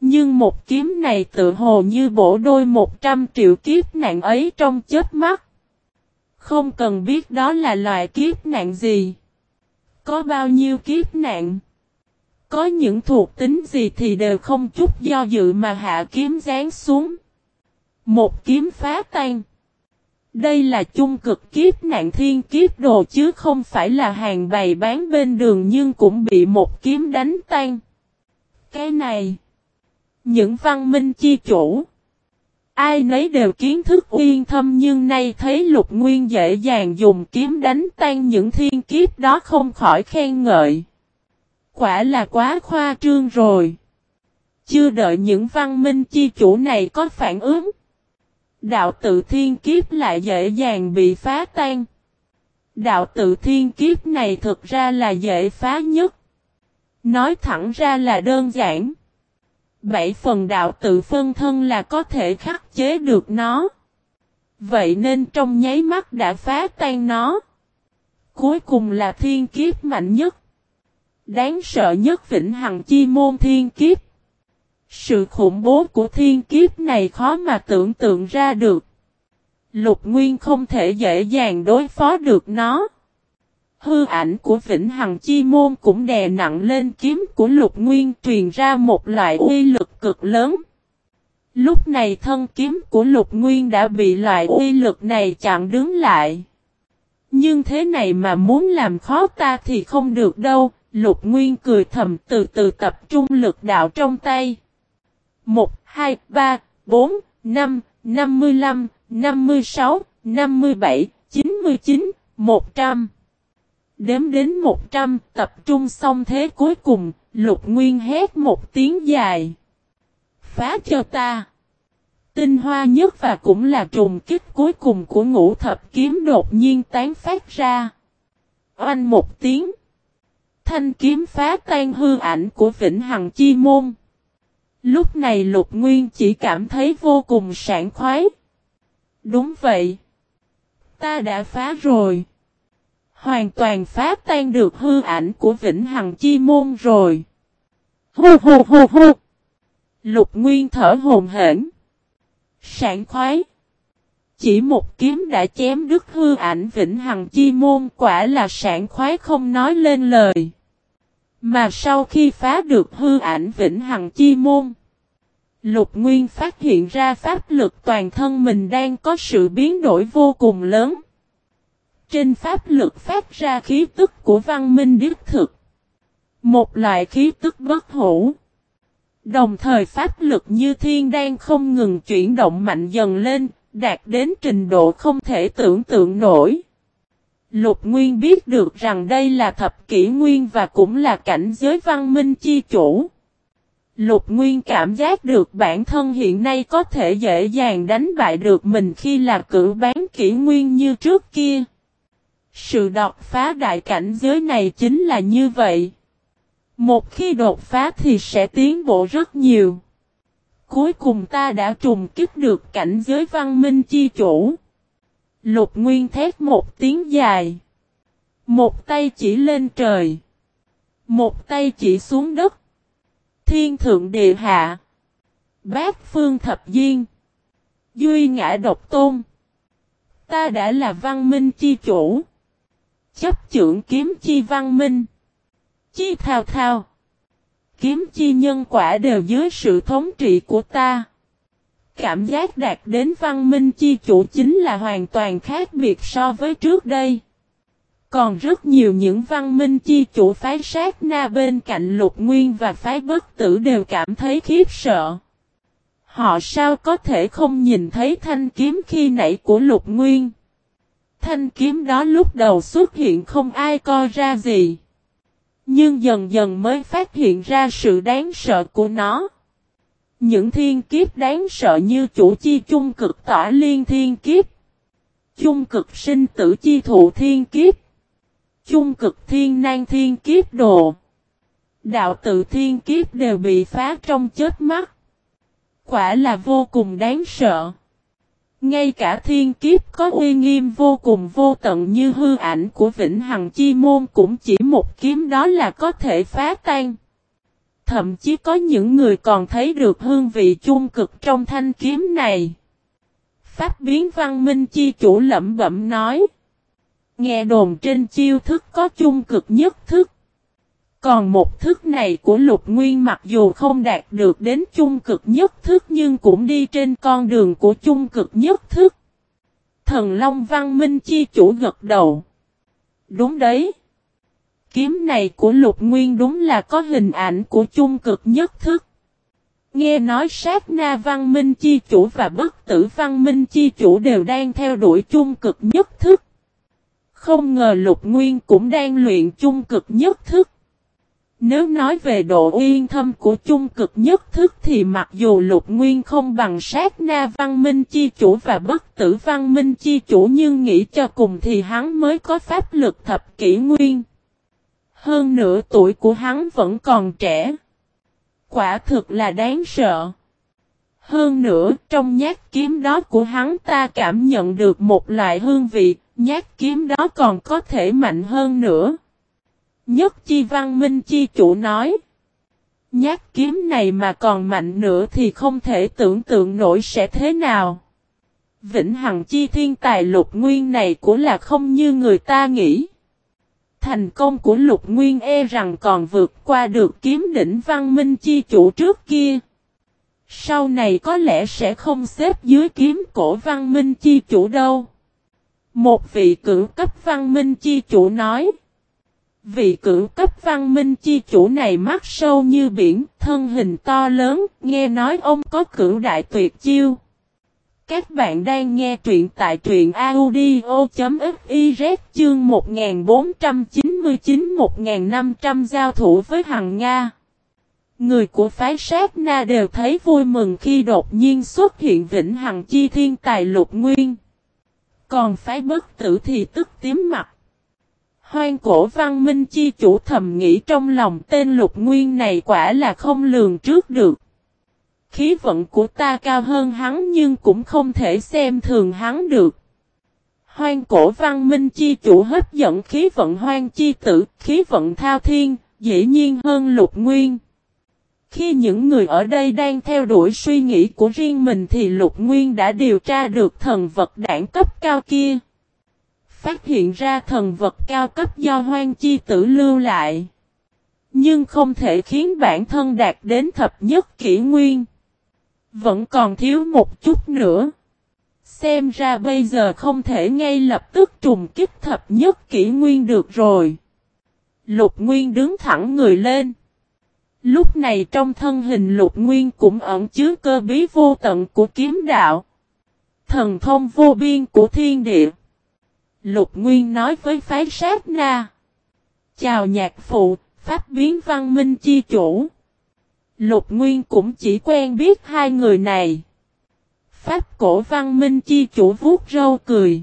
Nhưng một kiếm này tự hồ như bổ đôi 100 triệu kiếp nạn ấy trong chớp mắt. Không cần biết đó là loại kiếp nạn gì. Có bao nhiêu kiếp nạn. Có những thuộc tính gì thì đều không chút do dự mà hạ kiếm giáng xuống. Một kiếm phá tan. Đây là chung cực kiếp nạn thiên kiếp đồ chứ không phải là hàng bày bán bên đường nhưng cũng bị một kiếm đánh tan. Cái này. Những văn minh chi chủ. Ai nấy đều kiến thức uyên thâm nhưng nay thấy Lục Nguyên dễ dàng dùng kiếm đánh tan những thiên kiếp đó không khỏi khen ngợi. Quả là quá khoa trương rồi. Chưa đợi những văn minh chi chủ này có phản ứng. Đạo tự thiên kiếp lại dễ dàng bị phá tan. Đạo tự thiên kiếp này thực ra là dễ phá nhất. Nói thẳng ra là đơn giản. 7 phần đạo tự phân thân là có thể khắc chế được nó. Vậy nên trong nháy mắt đã phá tan nó. Cuối cùng là thiên kiếp mạnh nhất. Đáng sợ nhất vĩnh hằng chi môn thiên kiếp. Sự khủng bố của thiên kiếp này khó mà tưởng tượng ra được. Lục Nguyên không thể dễ dàng đối phó được nó. Hư ảnh của vĩnh hằng chi môn cũng đè nặng lên kiếm của Lục Nguyên truyền ra một loại uy lực cực lớn. Lúc này thân kiếm của Lục Nguyên đã bị loại uy lực này chặn đứng lại. Nhưng thế này mà muốn làm khó ta thì không được đâu. Lục Nguyên cười thầm từ từ tập trung lực đạo trong tay. 1, 2, 3, 4, 5, 55, 56, 57, 99, 100. Đếm đến 100 tập trung xong thế cuối cùng, Lục Nguyên hét một tiếng dài. Phá cho ta! Tinh hoa nhất và cũng là trùng kích cuối cùng của Ngũ Thập Kiếm đột nhiên tán phát ra. Oanh một tiếng. Thanh kiếm phá tan hư ảnh của vĩnh hằng chi môn. Lúc này Lục Nguyên chỉ cảm thấy vô cùng sảng khoái. Đúng vậy. Ta đã phá rồi. Hoàn toàn phá tan được hư ảnh của vĩnh hằng chi môn rồi. Hù hù hù hù. Lục Nguyên thở hổn hển. Sảng khoái. Chỉ một kiếm đã chém đứt hư ảnh vĩnh hằng chi môn quả là sảng khoái không nói lên lời. Mà sau khi phá được hư ảnh vĩnh hằng chi môn, Lục Nguyên phát hiện ra pháp lực toàn thân mình đang có sự biến đổi vô cùng lớn. Trên pháp lực phát ra khí tức của văn minh đích thực. Một loại khí tức bất hủ. Đồng thời pháp lực như thiên đang không ngừng chuyển động mạnh dần lên, đạt đến trình độ không thể tưởng tượng nổi. Lục Nguyên biết được rằng đây là thập kỷ nguyên và cũng là cảnh giới văn minh chi chủ. Lục Nguyên cảm giác được bản thân hiện nay có thể dễ dàng đánh bại được mình khi là cử bán kỷ nguyên như trước kia. Sự đột phá đại cảnh giới này chính là như vậy. Một khi đột phá thì sẽ tiến bộ rất nhiều. Cuối cùng ta đã trùng kích được cảnh giới văn minh chi chủ. Lục Nguyên thét một tiếng dài. Một tay chỉ lên trời. Một tay chỉ xuống đất. Thiên thượng địa hạ. Bát phương thập diên. Duy ngã độc tôn. Ta đã là văn minh chi chủ. Chấp chưởng kiếm chi văn minh. Chi thao thao. Kiếm chi nhân quả đều dưới sự thống trị của ta. Cảm giác đạt đến văn minh chi chủ chính là hoàn toàn khác biệt so với trước đây. Còn rất nhiều những văn minh chi chủ phái sát na bên cạnh Lục Nguyên và phái bất tử đều cảm thấy khiếp sợ. Họ sao có thể không nhìn thấy thanh kiếm khi nãy của Lục Nguyên. Thanh kiếm đó lúc đầu xuất hiện không ai coi ra gì. Nhưng dần dần mới phát hiện ra sự đáng sợ của nó. Những thiên kiếp đáng sợ như chủ chi chung cực tỏa liên thiên kiếp. Chung cực sinh tử chi thụ thiên kiếp. Chung cực thiên nan thiên kiếp đồ. Đạo tự thiên kiếp đều bị phá trong chớp mắt. Quả là vô cùng đáng sợ. Ngay cả thiên kiếp có uy nghiêm vô cùng vô tận như hư ảnh của vĩnh hằng chi môn cũng chỉ một kiếm đó là có thể phá tan. Thậm chí có những người còn thấy được hương vị chung cực trong thanh kiếm này. Pháp biến văn minh chi chủ lẩm bẩm nói. Nghe đồn trên chiêu thức có chung cực nhất thức. Còn một thức này của Lục Nguyên mặc dù không đạt được đến chung cực nhất thức nhưng cũng đi trên con đường của chung cực nhất thức. Thần Long văn minh chi chủ gật đầu. Đúng đấy. Kiếm này của Lục Nguyên đúng là có hình ảnh của chung cực nhất thức. Nghe nói sát na văn minh chi chủ và bất tử văn minh chi chủ đều đang theo đuổi chung cực nhất thức. Không ngờ Lục Nguyên cũng đang luyện chung cực nhất thức. Nếu nói về độ uyên thâm của chung cực nhất thức thì mặc dù Lục Nguyên không bằng sát na văn minh chi chủ và bất tử văn minh chi chủ nhưng nghĩ cho cùng thì hắn mới có pháp lực thập kỷ nguyên. Hơn nữa tuổi của hắn vẫn còn trẻ. Quả thực là đáng sợ. Hơn nữa trong nhát kiếm đó của hắn ta cảm nhận được một loại hương vị, nhát kiếm đó còn có thể mạnh hơn nữa. Nhất chi văn minh chi chủ nói. Nhát kiếm này mà còn mạnh nữa thì không thể tưởng tượng nổi sẽ thế nào. Vĩnh hằng chi thiên tài Lục Nguyên này của là không như người ta nghĩ. Thành công của Lục Nguyên rằng còn vượt qua được kiếm đỉnh văn minh chi chủ trước kia. Sau này có lẽ sẽ không xếp dưới kiếm cổ văn minh chi chủ đâu. Một vị cửu cấp văn minh chi chủ nói. Vị cửu cấp văn minh chi chủ này mắt sâu như biển, thân hình to lớn, nghe nói ông có cửu đại tuyệt chiêu. Các bạn đang nghe truyện tại truyện audio.fiz chương 1499-1500 giao thủ với Hằng Nga. Người của phái sát na đều thấy vui mừng khi đột nhiên xuất hiện vĩnh hằng chi thiên tài Lục Nguyên. Còn phái bất tử thì tức tím mặt. Hoang cổ văn minh chi chủ thầm nghĩ trong lòng tên Lục Nguyên này quả là không lường trước được. Khí vận của ta cao hơn hắn nhưng cũng không thể xem thường hắn được. Hoang cổ văn minh chi chủ hấp dẫn khí vận hoang chi tử, khí vận thao thiên, dĩ nhiên hơn Lục Nguyên. Khi những người ở đây đang theo đuổi suy nghĩ của riêng mình thì Lục Nguyên đã điều tra được thần vật đẳng cấp cao kia. Phát hiện ra thần vật cao cấp do hoang chi tử lưu lại. Nhưng không thể khiến bản thân đạt đến thập nhất kỷ nguyên. Vẫn còn thiếu một chút nữa. Xem ra bây giờ không thể ngay lập tức trùng kích thập nhất kỷ nguyên được rồi. Lục Nguyên đứng thẳng người lên. Lúc này trong thân hình Lục Nguyên cũng ẩn chứa cơ bí vô tận của kiếm đạo. Thần thông vô biên của thiên địa. Lục Nguyên nói với phái sát na. Chào nhạc phụ, pháp biến văn minh chi chủ. Lục Nguyên cũng chỉ quen biết hai người này. Pháp cổ văn minh chi chủ vuốt râu cười.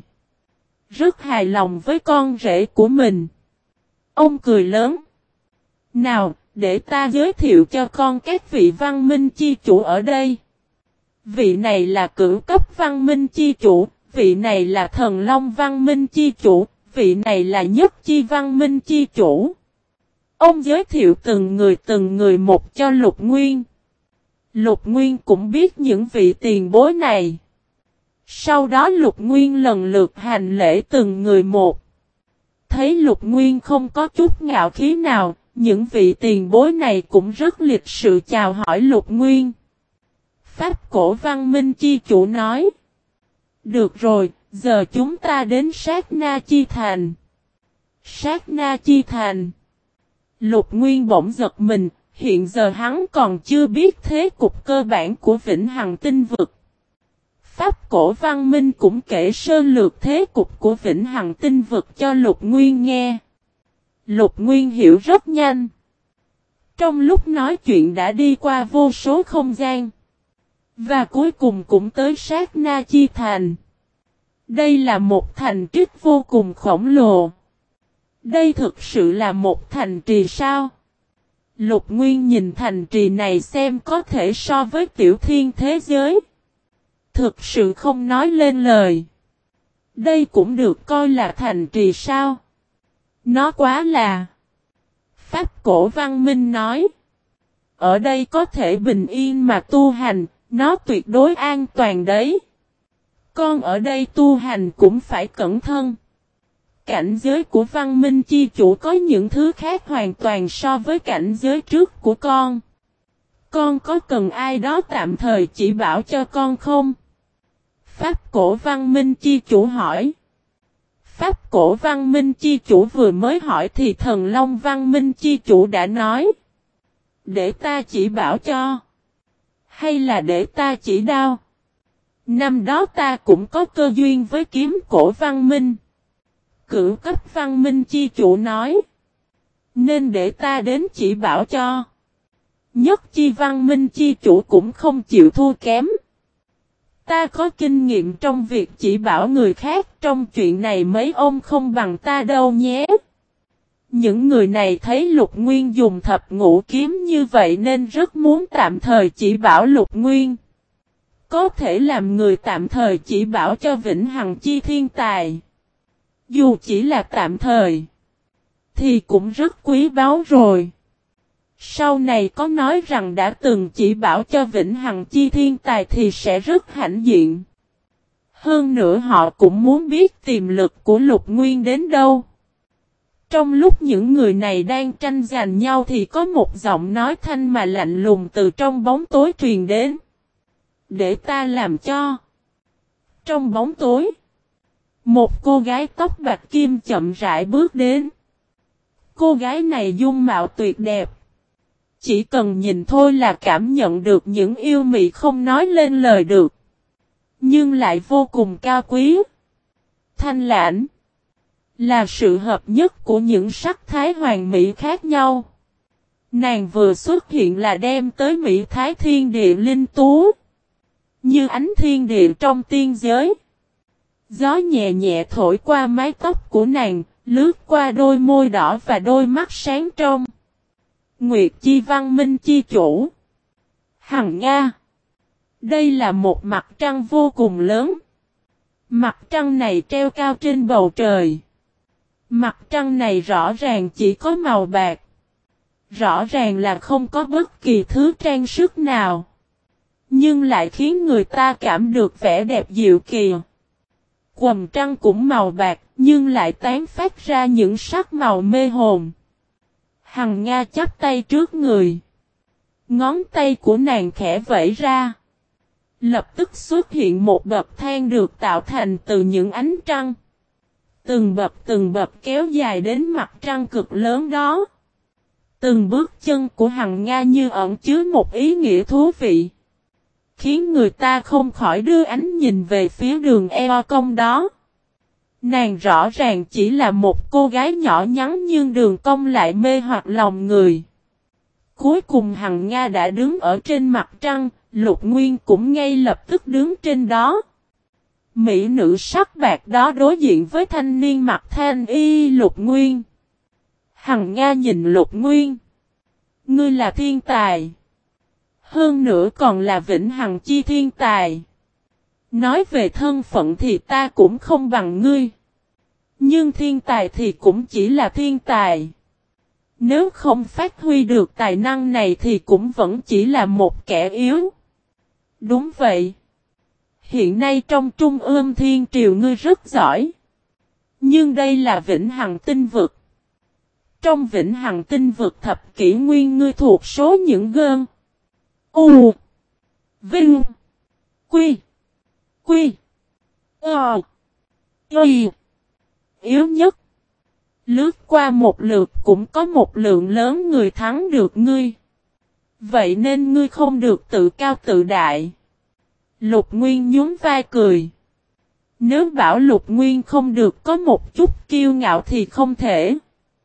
Rất hài lòng với con rể của mình. Ông cười lớn. Nào, để ta giới thiệu cho con các vị văn minh chi chủ ở đây. Vị này là cửu cấp văn minh chi chủ, vị này là thần long văn minh chi chủ, vị này là nhất chi văn minh chi chủ. Ông giới thiệu từng người một cho Lục Nguyên. Lục Nguyên cũng biết những vị tiền bối này. Sau đó Lục Nguyên lần lượt hành lễ từng người một. Thấy Lục Nguyên không có chút ngạo khí nào, những vị tiền bối này cũng rất lịch sự chào hỏi Lục Nguyên. Pháp cổ văn minh chi chủ nói. Được rồi, giờ chúng ta đến sát na chi thành. Sát na chi thành. Lục Nguyên bỗng giật mình, hiện giờ hắn còn chưa biết thế cục cơ bản của Vĩnh Hằng tinh vực. Pháp cổ văn minh cũng kể sơ lược thế cục của Vĩnh Hằng tinh vực cho Lục Nguyên nghe. Lục Nguyên hiểu rất nhanh. Trong lúc nói chuyện đã đi qua vô số không gian. Và cuối cùng cũng tới sát na chi thành. Đây là một thành trích vô cùng khổng lồ. Đây thực sự là một thành trì sao? Lục Nguyên nhìn thành trì này xem có thể so với tiểu thiên thế giới. Thực sự không nói lên lời. Đây cũng được coi là thành trì sao? Nó quá là... Pháp cổ văn minh nói. ở đây có thể bình yên mà tu hành, nó tuyệt đối an toàn đấy. Con ở đây tu hành cũng phải cẩn thận. Cảnh giới của văn minh chi chủ có những thứ khác hoàn toàn so với cảnh giới trước của con. Con có cần ai đó tạm thời chỉ bảo cho con không? Pháp cổ văn minh chi chủ hỏi. Pháp cổ văn minh chi chủ vừa mới hỏi thì thần long văn minh chi chủ đã nói. Để ta chỉ bảo cho. Hay là để ta chỉ đao? Năm đó ta cũng có cơ duyên với kiếm cổ văn minh. Cửu cấp văn minh chi chủ nói. Nên để ta đến chỉ bảo cho. Nhất chi văn minh chi chủ cũng không chịu thua kém. Ta có kinh nghiệm trong việc chỉ bảo người khác, trong chuyện này mấy ông không bằng ta đâu nhé. Những người này thấy Lục Nguyên dùng thập ngũ kiếm như vậy nên rất muốn tạm thời chỉ bảo Lục Nguyên. Có thể làm người tạm thời chỉ bảo cho Vĩnh Hằng Chi Thiên Tài. Dù chỉ là tạm thời, thì cũng rất quý báu rồi. Sau này có nói rằng đã từng chỉ bảo cho Vĩnh Hằng Chi Thiên Tài thì sẽ rất hãnh diện. Hơn nữa họ cũng muốn biết tiềm lực của Lục Nguyên đến đâu. Trong lúc những người này đang tranh giành nhau thì có một giọng nói thanh mà lạnh lùng từ trong bóng tối truyền đến. Để ta làm cho. Trong bóng tối, một cô gái tóc bạch kim chậm rãi bước đến. Cô gái này dung mạo tuyệt đẹp. Chỉ cần nhìn thôi là cảm nhận được những yêu mị không nói lên lời được. Nhưng lại vô cùng cao quý. Thanh lãnh. Là sự hợp nhất của những sắc thái hoàn mỹ khác nhau. Nàng vừa xuất hiện là đem tới mỹ thái thiên địa linh tú. Như ánh thiên địa trong tiên giới. Gió nhẹ nhẹ thổi qua mái tóc của nàng, lướt qua đôi môi đỏ và đôi mắt sáng trong. Nguyệt chi văn minh chi chủ. Hằng Nga. Đây là một mặt trăng vô cùng lớn. Mặt trăng này treo cao trên bầu trời. Mặt trăng này rõ ràng chỉ có màu bạc. Rõ ràng là không có bất kỳ thứ trang sức nào. Nhưng lại khiến người ta cảm được vẻ đẹp diệu kỳ. Quầng trăng cũng màu bạc nhưng lại tán phát ra những sắc màu mê hồn. Hằng Nga chắp tay trước người. Ngón tay của nàng khẽ vẫy ra. Lập tức xuất hiện một bậc thang được tạo thành từ những ánh trăng. Từng bậc kéo dài đến mặt trăng cực lớn đó. Từng bước chân của Hằng Nga như ẩn chứa một ý nghĩa thú vị. Khiến người ta không khỏi đưa ánh nhìn về phía đường eo cong đó. Nàng rõ ràng chỉ là một cô gái nhỏ nhắn nhưng đường cong lại mê hoặc lòng người. Cuối cùng Hằng Nga đã đứng ở trên mặt trăng, Lục Nguyên cũng ngay lập tức đứng trên đó. Mỹ nữ sắc bạc đó đối diện với thanh niên mặc thanh y Lục Nguyên. Hằng Nga nhìn Lục Nguyên. Ngươi là thiên tài. Hơn nữa còn là Vĩnh Hằng Chi Thiên Tài. Nói về thân phận thì ta cũng không bằng ngươi. Nhưng thiên tài thì cũng chỉ là thiên tài. Nếu không phát huy được tài năng này thì cũng vẫn chỉ là một kẻ yếu. Đúng vậy. Hiện nay trong Trung ương Thiên Triều ngươi rất giỏi. Nhưng đây là Vĩnh Hằng Tinh Vực. Trong Vĩnh Hằng Tinh Vực thập kỷ nguyên ngươi thuộc số những gơn. U. Vinh. Quy. Quy. Ờ. Y. Yếu nhất. Lướt qua một lượt cũng có một lượng lớn người thắng được ngươi. Vậy nên ngươi không được tự cao tự đại. Lục Nguyên nhún vai cười. Nếu bảo Lục Nguyên không được có một chút kiêu ngạo thì không thể.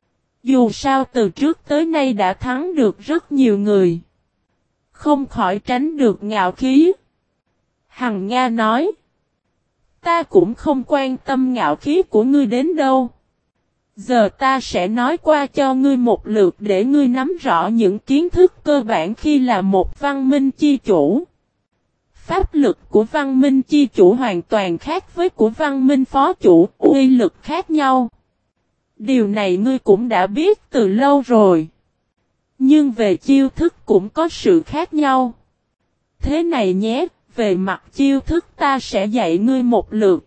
Dù sao từ trước tới nay đã thắng được rất nhiều người. Không khỏi tránh được ngạo khí. Hằng Nga nói. Ta cũng không quan tâm ngạo khí của ngươi đến đâu. Giờ ta sẽ nói qua cho ngươi một lượt để ngươi nắm rõ những kiến thức cơ bản khi là một văn minh chi chủ. Pháp lực của văn minh chi chủ hoàn toàn khác với của văn minh phó chủ, uy lực khác nhau. Điều này ngươi cũng đã biết từ lâu rồi. Nhưng về chiêu thức cũng có sự khác nhau. Thế này nhé, về mặt chiêu thức ta sẽ dạy ngươi một lượt.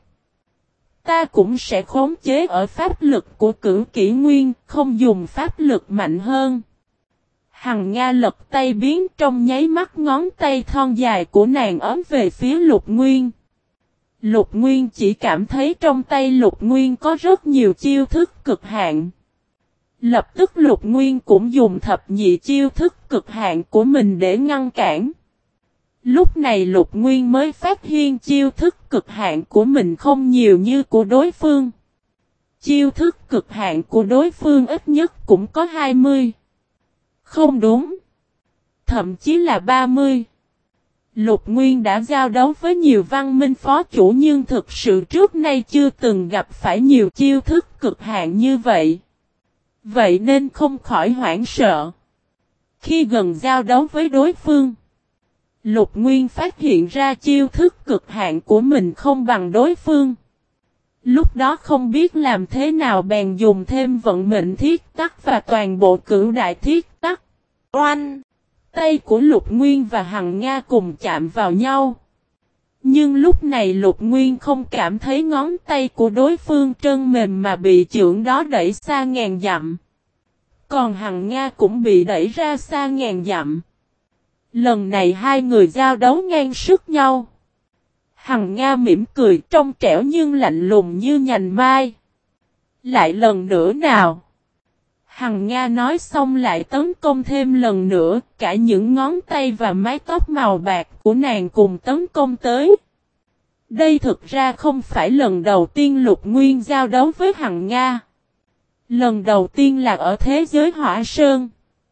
Ta cũng sẽ khống chế ở pháp lực của Cửu Kỷ Nguyên, không dùng pháp lực mạnh hơn. Hằng Nga lật tay biến, trong nháy mắt ngón tay thon dài của nàng ấm về phía Lục Nguyên. Lục Nguyên chỉ cảm thấy trong tay Lục Nguyên có rất nhiều chiêu thức cực hạn. Lập tức Lục Nguyên cũng dùng thập nhị chiêu thức cực hạn của mình để ngăn cản. Lúc này Lục Nguyên mới phát hiện chiêu thức cực hạn của mình không nhiều như của đối phương. Chiêu thức cực hạn của đối phương ít nhất cũng có 20. Không đúng. Thậm chí là 30. Lục Nguyên đã giao đấu với nhiều văn minh phó chủ nhưng thực sự trước nay chưa từng gặp phải nhiều chiêu thức cực hạn như vậy. Vậy nên không khỏi hoảng sợ. Khi gần giao đấu với đối phương, Lục Nguyên phát hiện ra chiêu thức cực hạn của mình không bằng đối phương. Lúc đó không biết làm thế nào bèn dùng thêm vận mệnh thiết tắc và toàn bộ cửu đại thiết tắc. Oanh! Tay của Lục Nguyên và Hằng Nga cùng chạm vào nhau. Nhưng lúc này Lục Nguyên không cảm thấy ngón tay của đối phương trơn mềm mà bị chưởng đó đẩy xa ngàn dặm. Còn Hằng Nga cũng bị đẩy ra xa ngàn dặm. Lần này hai người giao đấu ngang sức nhau. Hằng Nga mỉm cười trong trẻo nhưng lạnh lùng như nhành mai. Lại lần nữa nào. Hằng Nga nói xong lại tấn công thêm lần nữa, cả những ngón tay và mái tóc màu bạc của nàng cùng tấn công tới. Đây thực ra không phải lần đầu tiên Lục Nguyên giao đấu với Hằng Nga. Lần đầu tiên là ở thế giới Hỏa Sơn.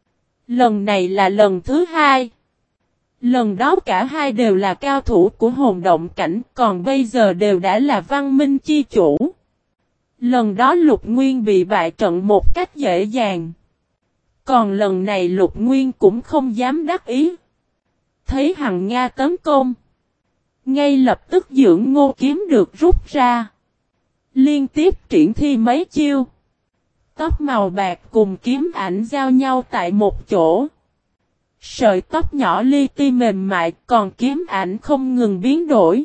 Lần này là lần thứ hai. Lần đó cả hai đều là cao thủ của hồn động cảnh, còn bây giờ đều đã là văn minh chi chủ. Lần đó Lục Nguyên bị bại trận một cách dễ dàng. Còn lần này Lục Nguyên cũng không dám đắc ý. Thấy Hằng Nga tấn công, ngay lập tức dưỡng ngô kiếm được rút ra. Liên tiếp triển thi mấy chiêu. Tóc màu bạc cùng kiếm ảnh giao nhau tại một chỗ. Sợi tóc nhỏ li ti mềm mại, còn kiếm ảnh không ngừng biến đổi.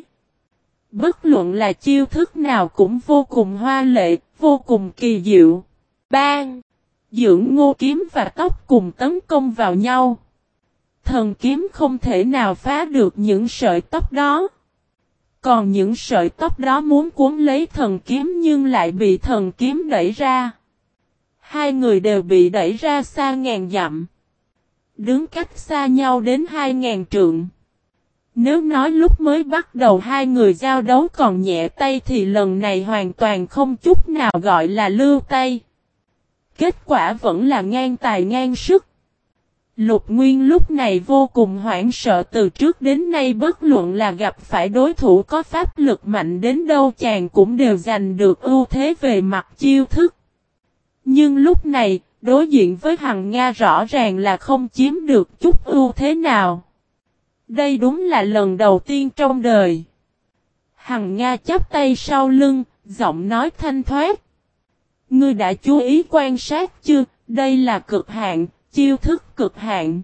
Bất luận là chiêu thức nào cũng vô cùng hoa lệ, vô cùng kỳ diệu. Bang! Dưỡng ngô kiếm và tóc cùng tấn công vào nhau. Thần kiếm không thể nào phá được những sợi tóc đó. Còn những sợi tóc đó muốn cuốn lấy thần kiếm nhưng lại bị thần kiếm đẩy ra. Hai người đều bị đẩy ra xa ngàn dặm. Đứng cách xa nhau đến 2000 trượng. Nếu nói lúc mới bắt đầu hai người giao đấu còn nhẹ tay thì lần này hoàn toàn không chút nào gọi là lưu tay. Kết quả vẫn là ngang tài ngang sức. Lục Nguyên lúc này vô cùng hoảng sợ, từ trước đến nay bất luận là gặp phải đối thủ có pháp lực mạnh đến đâu chàng cũng đều giành được ưu thế về mặt chiêu thức. Nhưng lúc này, đối diện với Hằng Nga rõ ràng là không chiếm được chút ưu thế nào. Đây đúng là lần đầu tiên trong đời. Hằng Nga chắp tay sau lưng, giọng nói thanh thoát. Ngươi đã chú ý quan sát chưa, đây là cực hạn, chiêu thức cực hạn.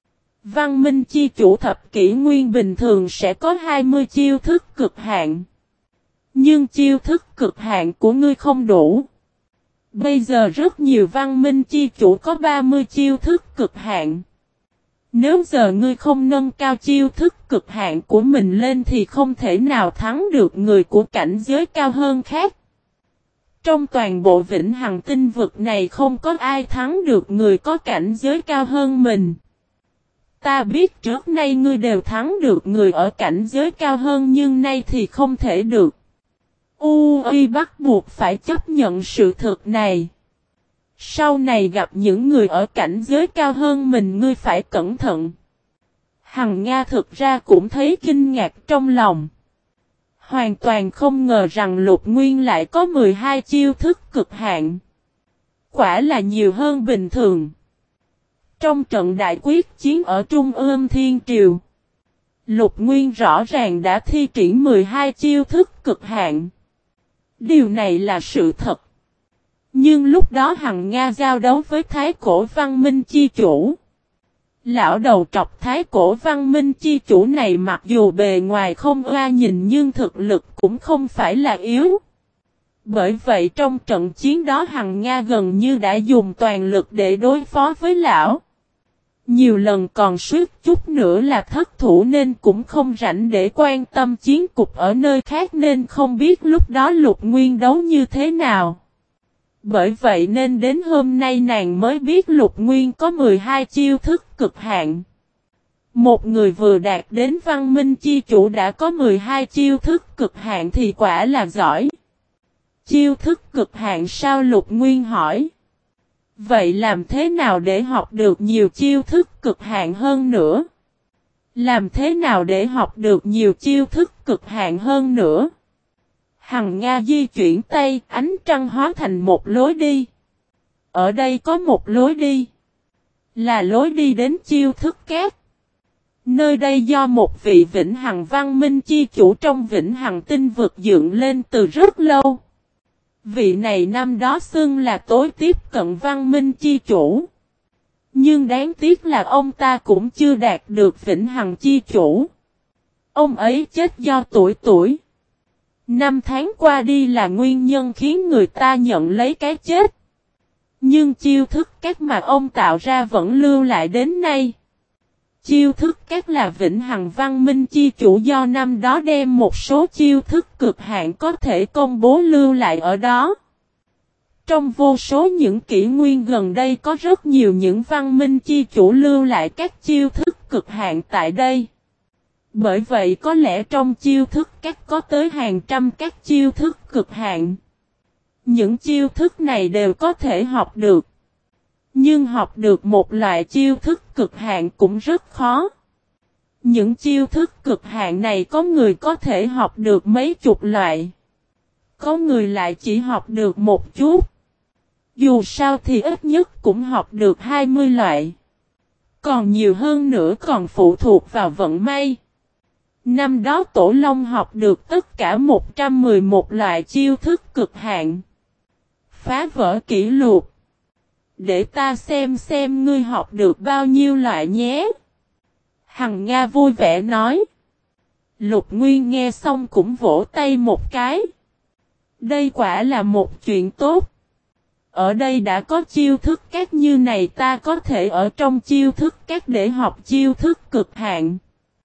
Văn minh chi chủ thập kỷ nguyên bình thường sẽ có 20 chiêu thức cực hạn. Nhưng chiêu thức cực hạn của ngươi không đủ. Bây giờ rất nhiều văn minh chi chủ có 30 chiêu thức cực hạn. Nếu giờ ngươi không nâng cao chiêu thức cực hạn của mình lên thì không thể nào thắng được người của cảnh giới cao hơn khác. Trong toàn bộ vĩnh hằng tinh vực này không có ai thắng được người có cảnh giới cao hơn mình. Ta biết trước nay ngươi đều thắng được người ở cảnh giới cao hơn nhưng nay thì không thể được. UI bắt buộc phải chấp nhận sự thực này. Sau này gặp những người ở cảnh giới cao hơn mình ngươi phải cẩn thận. Hằng Nga thực ra cũng thấy kinh ngạc trong lòng. Hoàn toàn không ngờ rằng Lục Nguyên lại có 12 chiêu thức cực hạn. Quả là nhiều hơn bình thường. Trong trận đại quyết chiến ở Trung ương Thiên Triều, Lục Nguyên rõ ràng đã thi triển 12 chiêu thức cực hạn. Điều này là sự thật. Nhưng lúc đó Hằng Nga giao đấu với Thái Cổ Văn Minh chi chủ. Lão đầu trọc Thái Cổ Văn Minh chi chủ này mặc dù bề ngoài không oa nhìn nhưng thực lực cũng không phải là yếu. Bởi vậy trong trận chiến đó Hằng Nga gần như đã dùng toàn lực để đối phó với lão. Nhiều lần còn suýt chút nữa là thất thủ nên cũng không rảnh để quan tâm chiến cục ở nơi khác nên không biết lúc đó Lục Nguyên đấu như thế nào. Bởi vậy nên đến hôm nay nàng mới biết Lục Nguyên có 12 chiêu thức cực hạn. Một người vừa đạt đến văn minh chi chủ đã có 12 chiêu thức cực hạn thì quả là giỏi. Chiêu thức cực hạn sao Lục Nguyên hỏi. Vậy làm thế nào để học được nhiều chiêu thức cực hạn hơn nữa? Làm thế nào để học được nhiều chiêu thức cực hạn hơn nữa? Hằng Nga di chuyển tay, ánh trăng hóa thành một lối đi. Ở đây có một lối đi. Là lối đi đến chiêu thức cát. Nơi đây do một vị Vĩnh Hằng Văn Minh chi chủ trong Vĩnh Hằng tinh vực dựng lên từ rất lâu. Vị này năm đó xưng là tối tiếp cận Văn Minh chi chủ. Nhưng đáng tiếc là ông ta cũng chưa đạt được Vĩnh Hằng chi chủ. Ông ấy chết do tuổi. Năm tháng qua đi là nguyên nhân khiến người ta nhận lấy cái chết. Nhưng chiêu thức các mà ông tạo ra vẫn lưu lại đến nay. Chiêu thức các là Vĩnh Hằng Văn Minh chi chủ do năm đó đem một số chiêu thức cực hạn có thể công bố lưu lại ở đó. Trong vô số những kỷ nguyên gần đây có rất nhiều những văn minh chi chủ lưu lại các chiêu thức cực hạn tại đây. Bởi vậy có lẽ trong chiêu thức các có tới hàng trăm các chiêu thức cực hạn. Những chiêu thức này đều có thể học được. Nhưng học được một loại chiêu thức cực hạn cũng rất khó. Những chiêu thức cực hạn này có người có thể học được mấy chục loại. Có người lại chỉ học được một chút. Dù sao thì ít nhất cũng học được 20 loại. Còn nhiều hơn nữa còn phụ thuộc vào vận may. Năm đó Tổ Long học được tất cả 111 loại chiêu thức cực hạn. Phá vỡ kỷ lục. Để ta xem ngươi học được bao nhiêu loại nhé. Hằng Nga vui vẻ nói. Lục Nguyên nghe xong cũng vỗ tay một cái. Đây quả là một chuyện tốt. Ở đây đã có chiêu thức các như này ta có thể ở trong chiêu thức các để học chiêu thức cực hạn.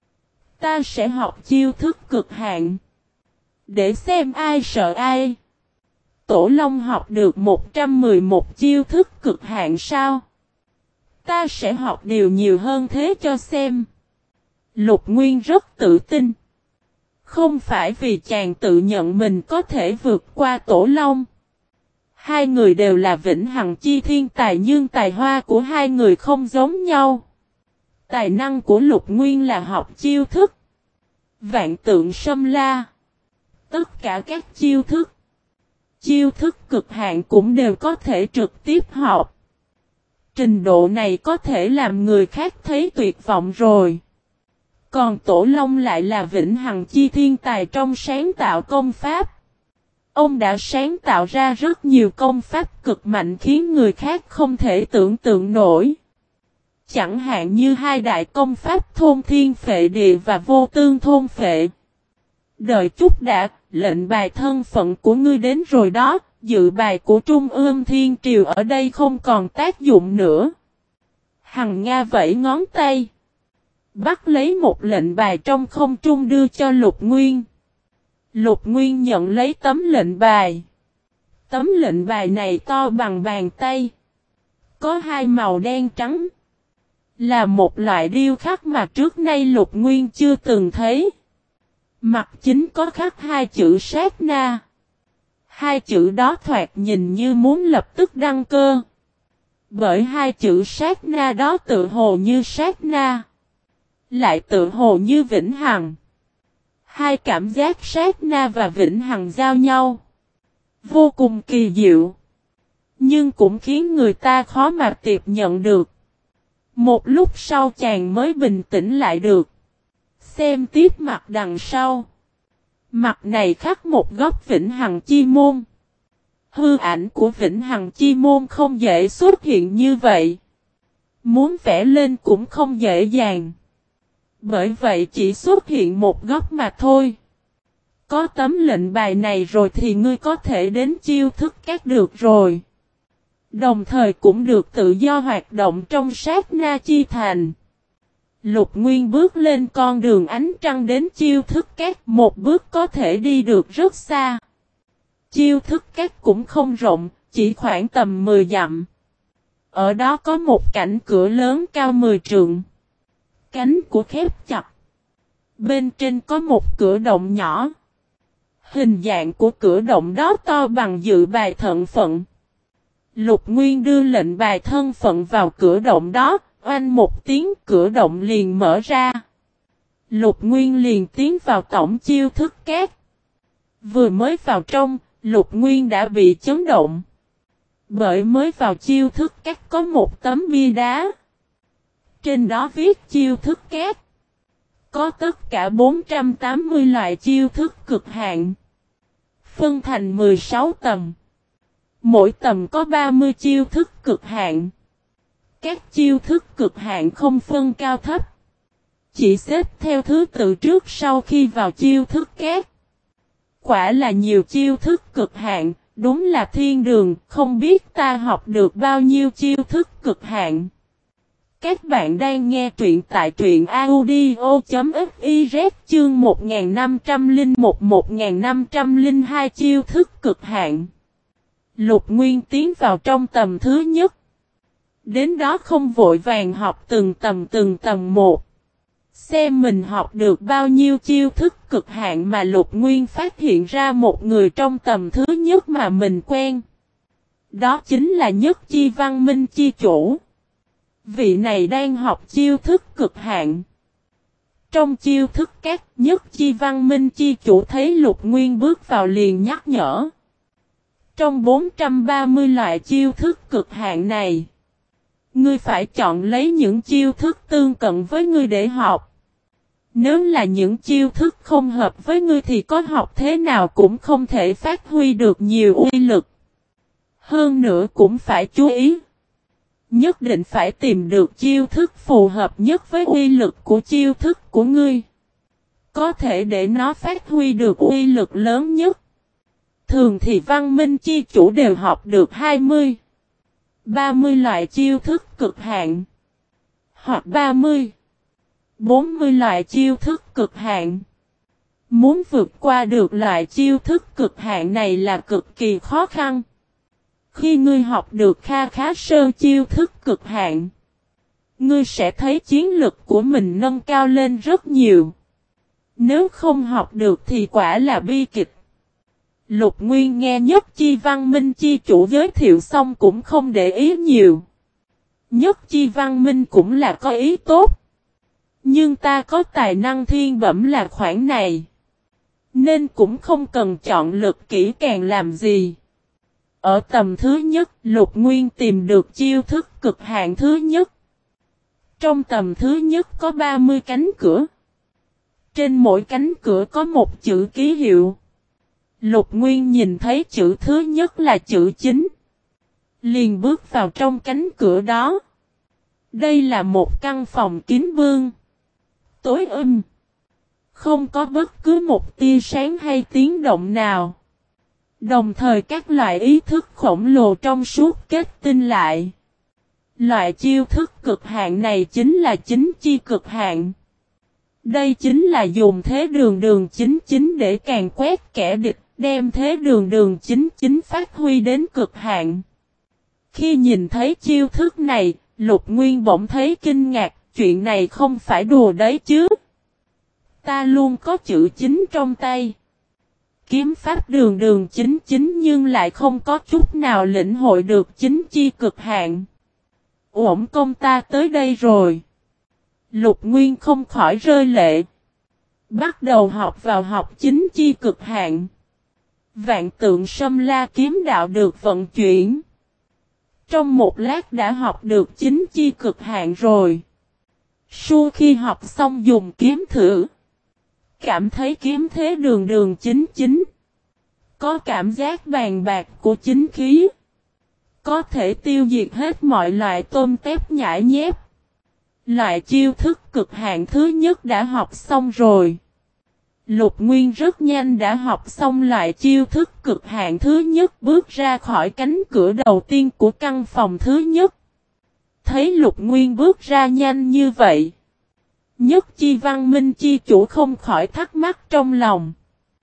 Ta sẽ học chiêu thức cực hạn. Để xem ai sợ ai. Tổ Long học được 111 chiêu thức cực hạn sao? Ta sẽ học điều nhiều hơn thế cho xem. Lục Nguyên rất tự tin. Không phải vì chàng tự nhận mình có thể vượt qua Tổ Long. Hai người đều là Vĩnh Hằng chi thiên tài nhưng tài hoa của hai người không giống nhau. Tài năng của Lục Nguyên là học chiêu thức. Vạn tượng xâm la. Tất cả các chiêu thức. Chiêu thức cực hạn cũng đều có thể trực tiếp học. Trình độ này có thể làm người khác thấy tuyệt vọng rồi. Còn Tổ Long lại là Vĩnh Hằng chi thiên tài trong sáng tạo công pháp. Ông đã sáng tạo ra rất nhiều công pháp cực mạnh khiến người khác không thể tưởng tượng nổi. Chẳng hạn như hai đại công pháp thôn thiên phệ địa và vô tương thôn phệ. Đợi chút đã, lệnh bài thân phận của ngươi đến rồi đó, dự bài của Trung ương Thiên Triều ở đây không còn tác dụng nữa. Hằng Nga vẫy ngón tay. Bắt lấy một lệnh bài trong không trung đưa cho Lục Nguyên. Lục Nguyên nhận lấy tấm lệnh bài. Tấm lệnh bài này to bằng bàn tay. Có hai màu đen trắng. Là một loại điêu khắc mà trước nay Lục Nguyên chưa từng thấy. Mặt chính có khắc hai chữ sát na. Hai chữ đó thoạt nhìn như muốn lập tức đăng cơ. Bởi hai chữ sát na đó tự hồ như sát na. Lại tự hồ như vĩnh hằng. Hai cảm giác sát na và vĩnh hằng giao nhau. Vô cùng kỳ diệu. Nhưng cũng khiến người ta khó mà tiếp nhận được. Một lúc sau chàng mới bình tĩnh lại được. Xem tiếp mặt đằng sau. Mặt này khắc một góc vĩnh hằng chi môn. Hư ảnh của Vĩnh Hằng Chi Môn không dễ xuất hiện như vậy. Muốn vẽ lên cũng không dễ dàng. Bởi vậy chỉ xuất hiện một góc mà thôi. Có tấm lệnh bài này rồi thì ngươi có thể đến chiêu thức các được rồi. Đồng thời cũng được tự do hoạt động trong sát na chi thành. Lục Nguyên bước lên con đường ánh trăng đến chiêu thức các, một bước có thể đi được rất xa. Chiêu thức các cũng không rộng, chỉ khoảng tầm 10 dặm. Ở đó có một cảnh cửa lớn cao 10 trượng. Cánh của khép chặt. Bên trên có một cửa động nhỏ. Hình dạng của cửa động đó to bằng dự bài thân phận. Lục Nguyên đưa lệnh bài thân phận vào cửa động đó, oanh một tiếng cửa động liền mở ra. Lục Nguyên liền tiến vào tổng chiêu thức các. Vừa mới vào trong, Lục Nguyên đã bị chấn động. Bởi mới vào chiêu thức các có một tấm bia đá. Trên đó viết chiêu thức các. Có tất cả 480 loại chiêu thức cực hạn. Phân thành 16 tầm. Mỗi tầm có 30 chiêu thức cực hạn. Các chiêu thức cực hạn không phân cao thấp. Chỉ xếp theo thứ tự trước sau khi vào chiêu thức các. Quả là nhiều chiêu thức cực hạn, đúng là thiên đường, không biết ta học được bao nhiêu chiêu thức cực hạn. Các bạn đang nghe truyện tại truyện audio.fiz chương 1501-1502 chiêu thức cực hạn. Lục Nguyên tiến vào trong tầm thứ nhất. Đến đó không vội vàng học từng tầm một. Xem mình học được bao nhiêu chiêu thức cực hạn mà Lục Nguyên phát hiện ra một người trong tầm thứ nhất mà mình quen. Đó chính là Nhất Chi Văn Minh Chi Chủ. Vị này đang học chiêu thức cực hạn. Trong chiêu thức các Nhất Chi Văn Minh Chi Chủ thấy Lục Nguyên bước vào liền nhắc nhở. Trong 430 loại chiêu thức cực hạn này, ngươi phải chọn lấy những chiêu thức tương cận với ngươi để học. Nếu là những chiêu thức không hợp với ngươi thì có học thế nào cũng không thể phát huy được nhiều uy lực. Hơn nữa cũng phải chú ý. Nhất định phải tìm được chiêu thức phù hợp nhất với uy lực của chiêu thức của ngươi. Có thể để nó phát huy được uy lực lớn nhất. Thường thì Văn Minh Chi Chủ đều học được 20, 30 loại chiêu thức cực hạn. Hoặc 30, 40 loại chiêu thức cực hạn. Muốn vượt qua được loại chiêu thức cực hạn này là cực kỳ khó khăn. Khi ngươi học được khá sơ chiêu thức cực hạn, ngươi sẽ thấy chiến lực của mình nâng cao lên rất nhiều. Nếu không học được thì quả là bi kịch. Lục Nguyên nghe Nhất Chi Văn Minh Chi Chủ giới thiệu xong cũng không để ý nhiều. Nhất Chi Văn Minh cũng là có ý tốt. Nhưng ta có tài năng thiên bẩm là khoản này. Nên cũng không cần chọn lực kỹ càng làm gì. Ở tầm thứ nhất, Lục Nguyên tìm được chiêu thức cực hạn thứ nhất. Trong tầm thứ nhất có 30 cánh cửa. Trên mỗi cánh cửa có một chữ ký hiệu. Lục Nguyên nhìn thấy chữ thứ nhất là chữ chính. Liền bước vào trong cánh cửa đó. Đây là một căn phòng kín bương. Tối không có bất cứ một tia sáng hay tiếng động nào. Đồng thời các loại ý thức khổng lồ trong suốt kết tinh lại. Loại chiêu thức cực hạn này chính là chính chi cực hạn. Đây chính là dùng thế đường chính để càn quét kẻ địch, đem thế đường chính phát huy đến cực hạn. Khi nhìn thấy chiêu thức này, Lục Nguyên bỗng thấy kinh ngạc, chuyện này không phải đùa đấy chứ. Ta luôn có chữ chính trong tay. Kiếm pháp đường chính nhưng lại không có chút nào lĩnh hội được chính chi cực hạn. Uổng công ta tới đây rồi. Lục Nguyên không khỏi rơi lệ. Bắt đầu học vào học chính chi cực hạn. Vạn tượng Sâm La kiếm đạo được vận chuyển. Trong một lát đã học được chính chi cực hạn rồi. Sau khi học xong dùng kiếm thử. Cảm thấy kiếm thế đường chính. Có cảm giác bàn bạc của chính khí. Có thể tiêu diệt hết mọi loại tôm tép nhãi nhép. Loại chiêu thức cực hạn thứ nhất đã học xong rồi. Lục Nguyên rất nhanh đã học xong loại chiêu thức cực hạn thứ nhất, bước ra khỏi cánh cửa đầu tiên của căn phòng thứ nhất. Thấy Lục Nguyên bước ra nhanh như vậy, Nhất Chi Văn Minh chi chủ không khỏi thắc mắc trong lòng.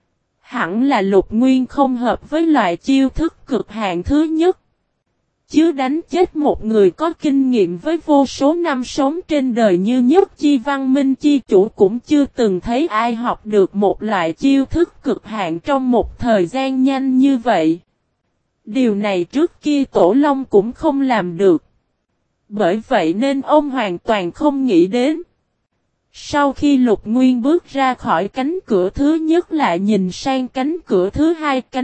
Hẳn là Lục Nguyên không hợp với loại chiêu thức cực hạn thứ nhất. Chứ đánh chết một người có kinh nghiệm với vô số năm sống trên đời như Nhất Chi Văn Minh chi chủ cũng chưa từng thấy ai học được một loại chiêu thức cực hạn trong một thời gian nhanh như vậy. Điều này trước kia Tổ Long cũng không làm được. Bởi vậy nên ông hoàn toàn không nghĩ đến. Sau khi Lục Nguyên bước ra khỏi cánh cửa thứ nhất lại nhìn sang cánh cửa thứ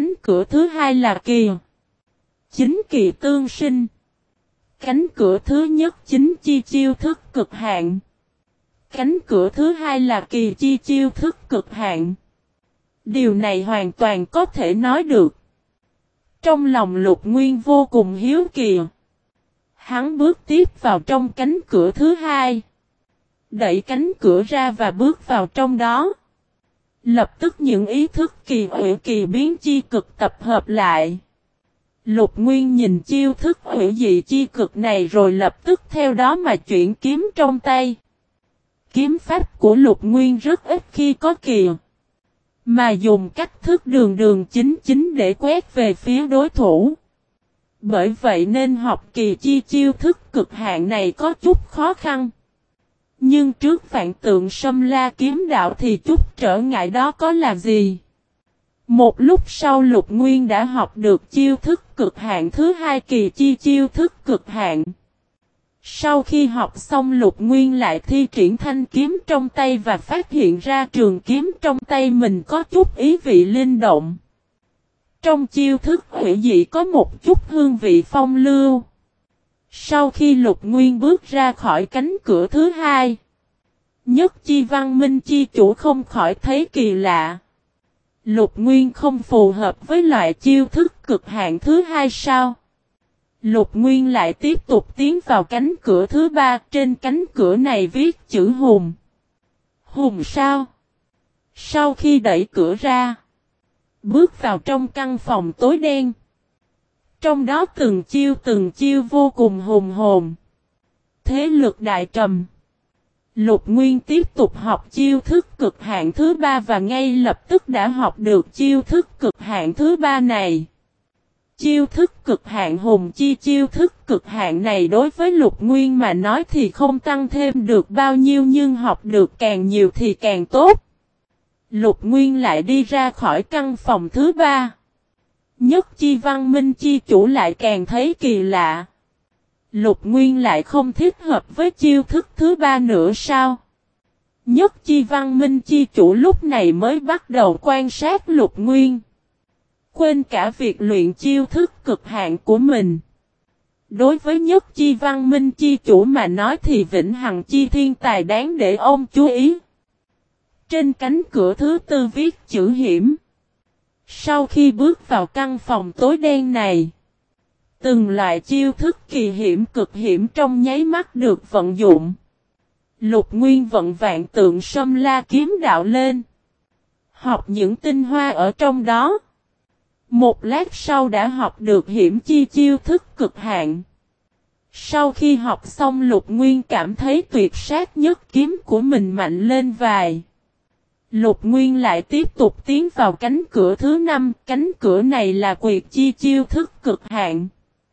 hai là kỳ. Chính kỳ tương sinh. Cánh cửa thứ nhất chính chi chiêu thức cực hạn. Cánh cửa thứ hai là kỳ chi chiêu thức cực hạn. Điều này hoàn toàn có thể nói được. Trong lòng Lục Nguyên vô cùng hiếu kỳ. Hắn bước tiếp vào trong cánh cửa thứ hai. Đẩy cánh cửa ra và bước vào trong đó. Lập tức những ý thức kỳ hủy kỳ biến chi cực tập hợp lại. Lục Nguyên nhìn chiêu thức hủy dị chi cực này rồi lập tức theo đó mà chuyển kiếm trong tay. Kiếm pháp của Lục Nguyên rất ít khi có kỳ. Mà dùng cách thức đường chính để quét về phía đối thủ. Bởi vậy nên học kỳ chi chiêu thức cực hạn này có chút khó khăn. Nhưng trước vạn tượng Sâm La kiếm đạo thì chút trở ngại đó có là gì? Một lúc sau Lục Nguyên đã học được chiêu thức cực hạn thứ hai kỳ chi chiêu thức cực hạn. Sau khi học xong Lục Nguyên lại thi triển thanh kiếm trong tay và phát hiện ra trường kiếm trong tay mình có chút ý vị linh động. Trong chiêu thức hủy dị có một chút hương vị phong lưu. Sau khi Lục Nguyên bước ra khỏi cánh cửa thứ hai, Nhất Chi Văn Minh chi chủ không khỏi thấy kỳ lạ. Lục Nguyên không phù hợp với loại chiêu thức cực hạn thứ hai sao? Lục Nguyên lại tiếp tục tiến vào cánh cửa thứ ba, trên cánh cửa này viết chữ Hùng. Hùng sao? Sau khi đẩy cửa ra, bước vào trong căn phòng tối đen. Trong đó từng chiêu vô cùng hùng hồn. Thế lực đại trầm. Lục Nguyên tiếp tục học chiêu thức cực hạn thứ ba và ngay lập tức đã học được chiêu thức cực hạn thứ ba này. Chiêu thức cực hạn hùng chi chiêu thức cực hạn này đối với Lục Nguyên mà nói thì không tăng thêm được bao nhiêu nhưng học được càng nhiều thì càng tốt. Lục Nguyên lại đi ra khỏi căn phòng thứ ba. Nhất Chi Văn Minh chi chủ lại càng thấy kỳ lạ. Lục Nguyên lại không thích hợp với chiêu thức thứ ba nữa sao? Nhất Chi Văn Minh chi chủ lúc này mới bắt đầu quan sát Lục Nguyên. Quên cả việc luyện chiêu thức cực hạn của mình. Đối với Nhất Chi Văn Minh chi chủ mà nói thì vĩnh hằng chi thiên tài đáng để ông chú ý. Trên cánh cửa thứ tư viết chữ hiểm. Sau khi bước vào căn phòng tối đen này, từng loại chiêu thức kỳ hiểm cực hiểm trong nháy mắt được vận dụng. Lục Nguyên vận vạn tượng Sâm La kiếm đạo lên. Học những tinh hoa ở trong đó. Một lát sau đã học được hiểm chi chiêu thức cực hạn. Sau khi học xong Lục Nguyên cảm thấy tuyệt sát nhất kiếm của mình mạnh lên vài. Lục Nguyên lại tiếp tục tiến vào cánh cửa thứ 5, cánh cửa này là quyệt chi chiêu thức cực hạn.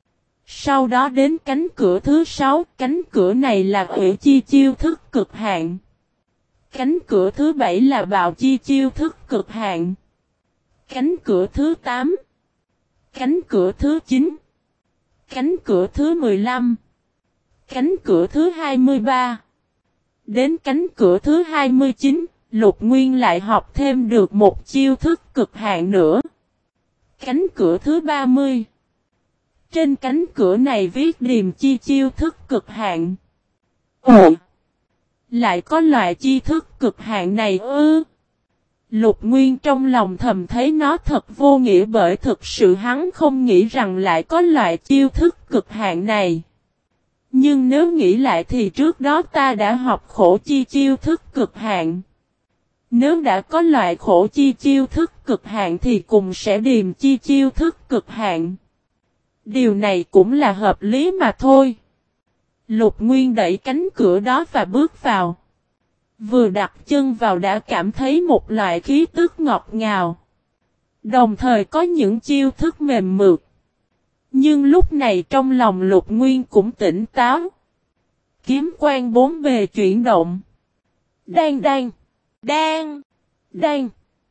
Sau đó đến cánh cửa thứ 6, cánh cửa này là hủy chi chiêu thức cực hạn. Cánh cửa thứ 7 là bạo chi chiêu thức cực hạn. Cánh cửa thứ 8. Cánh cửa thứ 9. Cánh cửa thứ 15. Cánh cửa thứ 23. Đến cánh cửa thứ 29. Lục Nguyên lại học thêm được một chiêu thức cực hạn nữa. Cánh cửa thứ 30. Trên cánh cửa này viết điềm chi chiêu thức cực hạn. Lại có loại chi thức cực hạn này ư? Lục Nguyên trong lòng thầm thấy nó thật vô nghĩa bởi thực sự hắn không nghĩ rằng lại có loại chiêu thức cực hạn này. Nhưng nếu nghĩ lại thì trước đó ta đã học khổ chi chiêu thức cực hạn. Nếu đã có loại khổ chi chiêu thức cực hạn thì cùng sẽ điềm chi chiêu thức cực hạn. Điều này cũng là hợp lý mà thôi. Lục Nguyên đẩy cánh cửa đó và bước vào. Vừa đặt chân vào đã cảm thấy một loại khí tức ngọt ngào. Đồng thời có những chiêu thức mềm mượt. Nhưng lúc này trong lòng Lục Nguyên cũng tỉnh táo. Kiếm quang bốn bề chuyển động. Đan đan. Đan. Đan.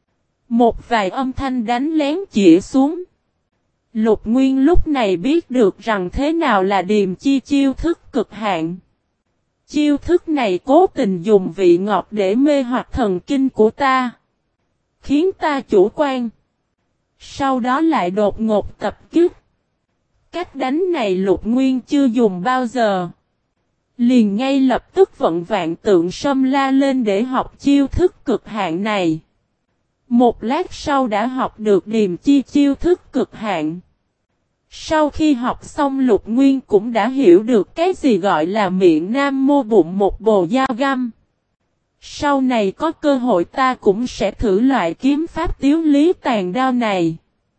Một vài âm thanh đánh lén chĩa xuống. Lục Nguyên lúc này biết được rằng thế nào là điềm chi chiêu thức cực hạn. Chiêu thức này cố tình dùng vị ngọt để mê hoặc thần kinh của ta. Khiến ta chủ quan. Sau đó lại đột ngột tập kích. Cách đánh này Lục Nguyên chưa dùng bao giờ. Liền ngay lập tức vận vạn tượng sâm la lên để học chiêu thức cực hạn này. Một lát sau đã học được điềm chi chiêu thức cực hạn. Sau khi học xong Lục Nguyên cũng đã hiểu được cái gì gọi là miệng nam mô bụng một bồ dao găm. Sau này có cơ hội ta cũng sẽ thử loại kiếm pháp tiếu lý tàn đao này.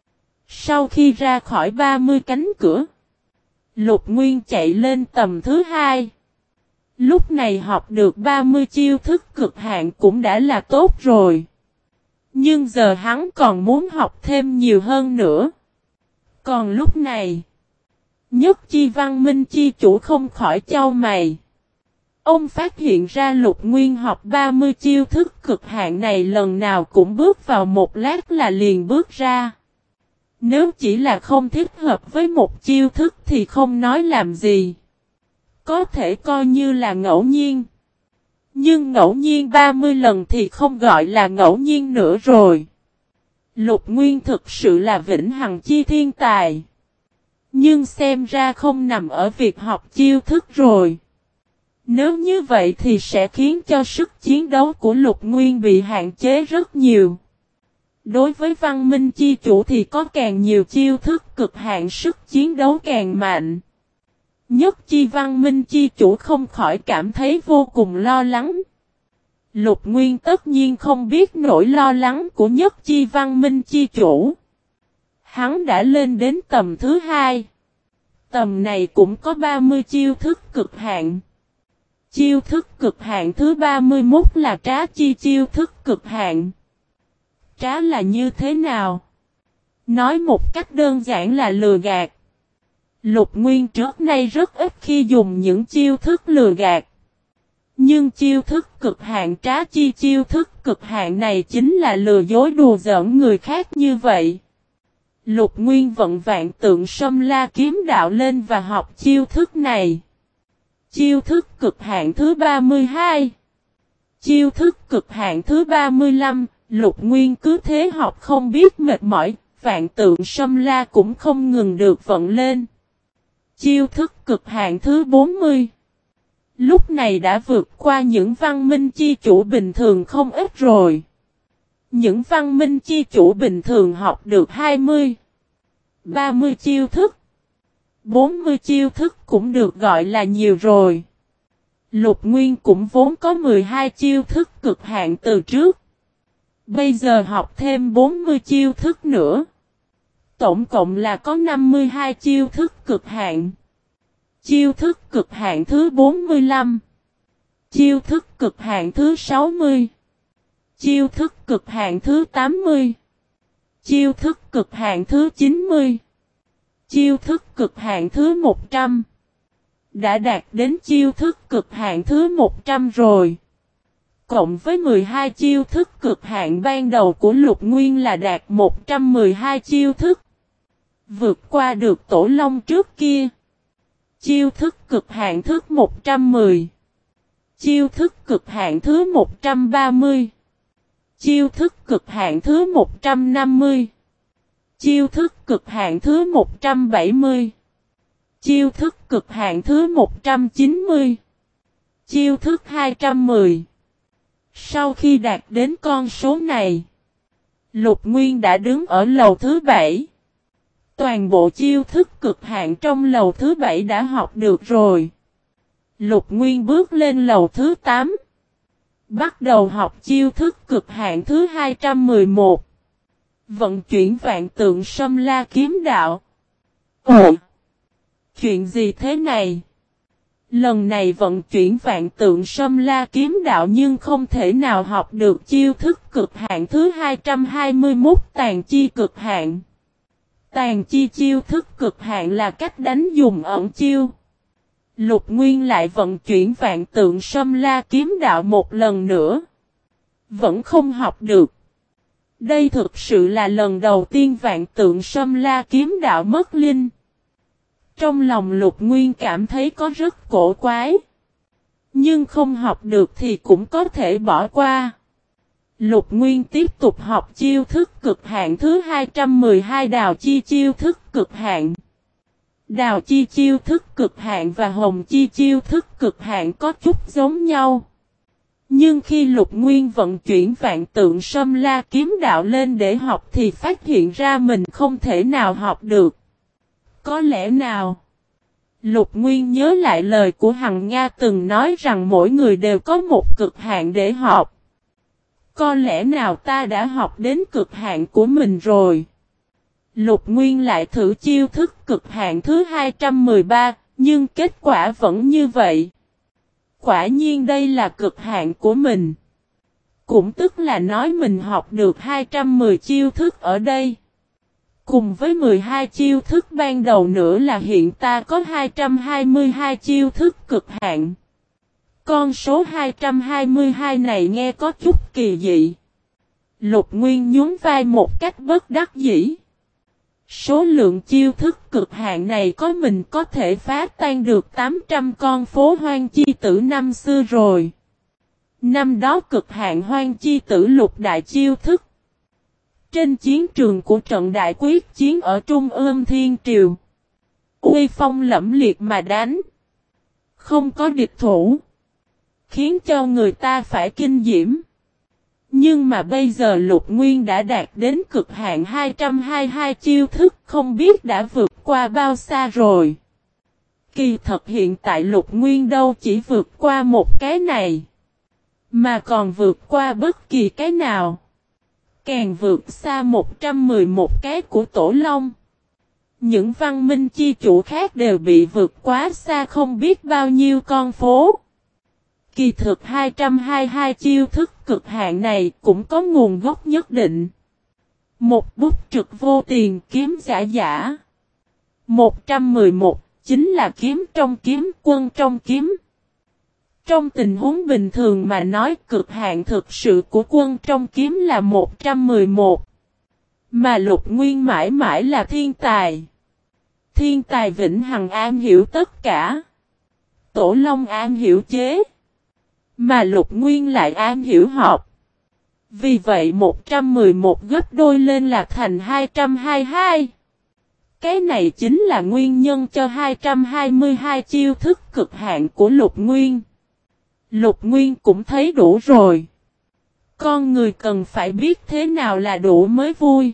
Sau khi ra khỏi 30 cánh cửa, Lục Nguyên chạy lên tầm thứ 2. Lúc này học được 30 chiêu thức cực hạn cũng đã là tốt rồi. Nhưng giờ hắn còn muốn học thêm nhiều hơn nữa. Còn lúc này, Nhất Chi Văn Minh chi chủ không khỏi chau mày. Ông phát hiện ra Lục Nguyên học 30 chiêu thức cực hạn này lần nào cũng bước vào một lát là liền bước ra. Nếu chỉ là không thích hợp với một chiêu thức thì không nói làm gì. Có thể coi như là ngẫu nhiên. Nhưng ngẫu nhiên 30 lần thì không gọi là ngẫu nhiên nữa rồi. Lục Nguyên thực sự là vĩnh hằng chi thiên tài. Nhưng xem ra không nằm ở việc học chiêu thức rồi. Nếu như vậy thì sẽ khiến cho sức chiến đấu của Lục Nguyên bị hạn chế rất nhiều. Đối với văn minh chi chủ thì có càng nhiều chiêu thức cực hạn sức chiến đấu càng mạnh. Nhất Chi Văn Minh chi chủ không khỏi cảm thấy vô cùng lo lắng. Lục Nguyên tất nhiên không biết nỗi lo lắng của Nhất Chi Văn Minh chi chủ. Hắn đã lên đến tầm thứ 2. Tầm này cũng có 30 chiêu thức cực hạn. Chiêu thức cực hạn thứ 31 là trá chi chiêu thức cực hạn. Trá là như thế nào? Nói một cách đơn giản là lừa gạt. Lục Nguyên trước nay rất ít khi dùng những chiêu thức lừa gạt. Nhưng chiêu thức cực hạn trá chi chiêu thức cực hạn này chính là lừa dối đùa giỡn người khác như vậy. Lục Nguyên vận vạn tượng sâm la kiếm đạo lên và học chiêu thức này. Chiêu thức cực hạn thứ 32. Chiêu thức cực hạn thứ 35, Lục Nguyên cứ thế học không biết mệt mỏi, vạn tượng sâm la cũng không ngừng được vận lên. Chiêu thức cực hạn thứ 40. Lúc này đã vượt qua những văn minh chi chủ bình thường không ít rồi. Những văn minh chi chủ bình thường học được 20, 30 chiêu thức. 40 chiêu thức cũng được gọi là nhiều rồi. Lục Nguyên cũng vốn có 12 chiêu thức cực hạn từ trước. Bây giờ học thêm 40 chiêu thức nữa. Tổng cộng là có 52 chiêu thức cực hạn. Chiêu thức cực hạn thứ 45. Chiêu thức cực hạn thứ 60. Chiêu thức cực hạn thứ 80. Chiêu thức cực hạn thứ 90. Chiêu thức cực hạn thứ 100. Đã đạt đến chiêu thức cực hạn thứ 100 rồi. Cộng với 12 chiêu thức cực hạn ban đầu của Lục Nguyên là đạt 112 chiêu thức. Vượt qua được Tổ Long trước kia. Chiêu thức cực hạn thứ 110. Chiêu thức cực hạn thứ 130. Chiêu thức cực hạn thứ 150. Chiêu thức cực hạn thứ 170. Chiêu thức cực hạn thứ 190. Chiêu thức 210. Sau khi đạt đến con số này, Lục Nguyên đã đứng ở lầu thứ 7. Toàn bộ chiêu thức cực hạn trong lầu thứ 7 đã học được rồi. Lục Nguyên bước lên lầu thứ 8. Bắt đầu học chiêu thức cực hạn thứ 211. Vận chuyển vạn tượng Sâm La kiếm đạo. Ồ! Chuyện gì thế này? Lần này vận chuyển vạn tượng Sâm La kiếm đạo nhưng không thể nào học được chiêu thức cực hạn thứ 221 tàn chi cực hạn. Tàn chi chiêu thức cực hạn là cách đánh dùng ẩn chiêu. Lục Nguyên lại vận chuyển vạn tượng Sâm La kiếm đạo một lần nữa. Vẫn không học được. Đây thực sự là lần đầu tiên vạn tượng Sâm La kiếm đạo mất linh. Trong lòng Lục Nguyên cảm thấy có rất cổ quái. Nhưng không học được thì cũng có thể bỏ qua. Lục Nguyên tiếp tục học chiêu thức cực hạn thứ 212 đào chi chiêu thức cực hạn. Đào chi chiêu thức cực hạn và hồng chi chiêu thức cực hạn có chút giống nhau. Nhưng khi Lục Nguyên vận chuyển vạn tượng Sâm La kiếm đạo lên để học thì phát hiện ra mình không thể nào học được. Có lẽ nào? Lục Nguyên nhớ lại lời của Hằng Nga từng nói rằng mỗi người đều có một cực hạn để học. Có lẽ nào ta đã học đến cực hạn của mình rồi? Lục Nguyên lại thử chiêu thức cực hạn thứ 213, nhưng kết quả vẫn như vậy. Quả nhiên đây là cực hạn của mình. Cũng tức là nói mình học được 210 chiêu thức ở đây. Cùng với 12 chiêu thức ban đầu nữa là hiện ta có 222 chiêu thức cực hạn. Con số 222 này nghe có chút kỳ dị. Lục Nguyên nhún vai một cách bất đắc dĩ. Số lượng chiêu thức cực hạn này có mình có thể phá tan được 800 con phố hoang chi tử năm xưa rồi. Năm đó cực hạn hoang chi tử lục đại chiêu thức. Trên chiến trường của trận đại quyết chiến ở Trung ương Thiên Triều. Uy phong lẫm liệt mà đánh. Không có địch thủ. Khiến cho người ta phải kinh diễm. Nhưng mà bây giờ Lục Nguyên đã đạt đến cực hạn 222 chiêu thức, không biết đã vượt qua bao xa rồi. Kỳ thật hiện tại Lục Nguyên đâu chỉ vượt qua một cái này, mà còn vượt qua bất kỳ cái nào. Càng vượt xa 111 cái của Tổ Long. Những văn minh chi chủ khác đều bị vượt quá xa không biết bao nhiêu con phố. Kỳ thực 222 chiêu thức cực hạn này cũng có nguồn gốc nhất định. Một bút trực vô tiền kiếm giả giả. 111 chính là kiếm trong kiếm, quân trong kiếm. Trong tình huống bình thường mà nói cực hạn thực sự của quân trong kiếm là 111. Mà Lục Nguyên mãi mãi là thiên tài. Thiên tài vĩnh hằng am hiểu tất cả. Tổ Long am hiểu chế. Mà Lục Nguyên lại am hiểu học. Vì vậy 111 gấp đôi lên là thành 222. Cái này chính là nguyên nhân cho 222 chiêu thức cực hạn của Lục Nguyên. Lục Nguyên cũng thấy đủ rồi. Con người cần phải biết thế nào là đủ mới vui.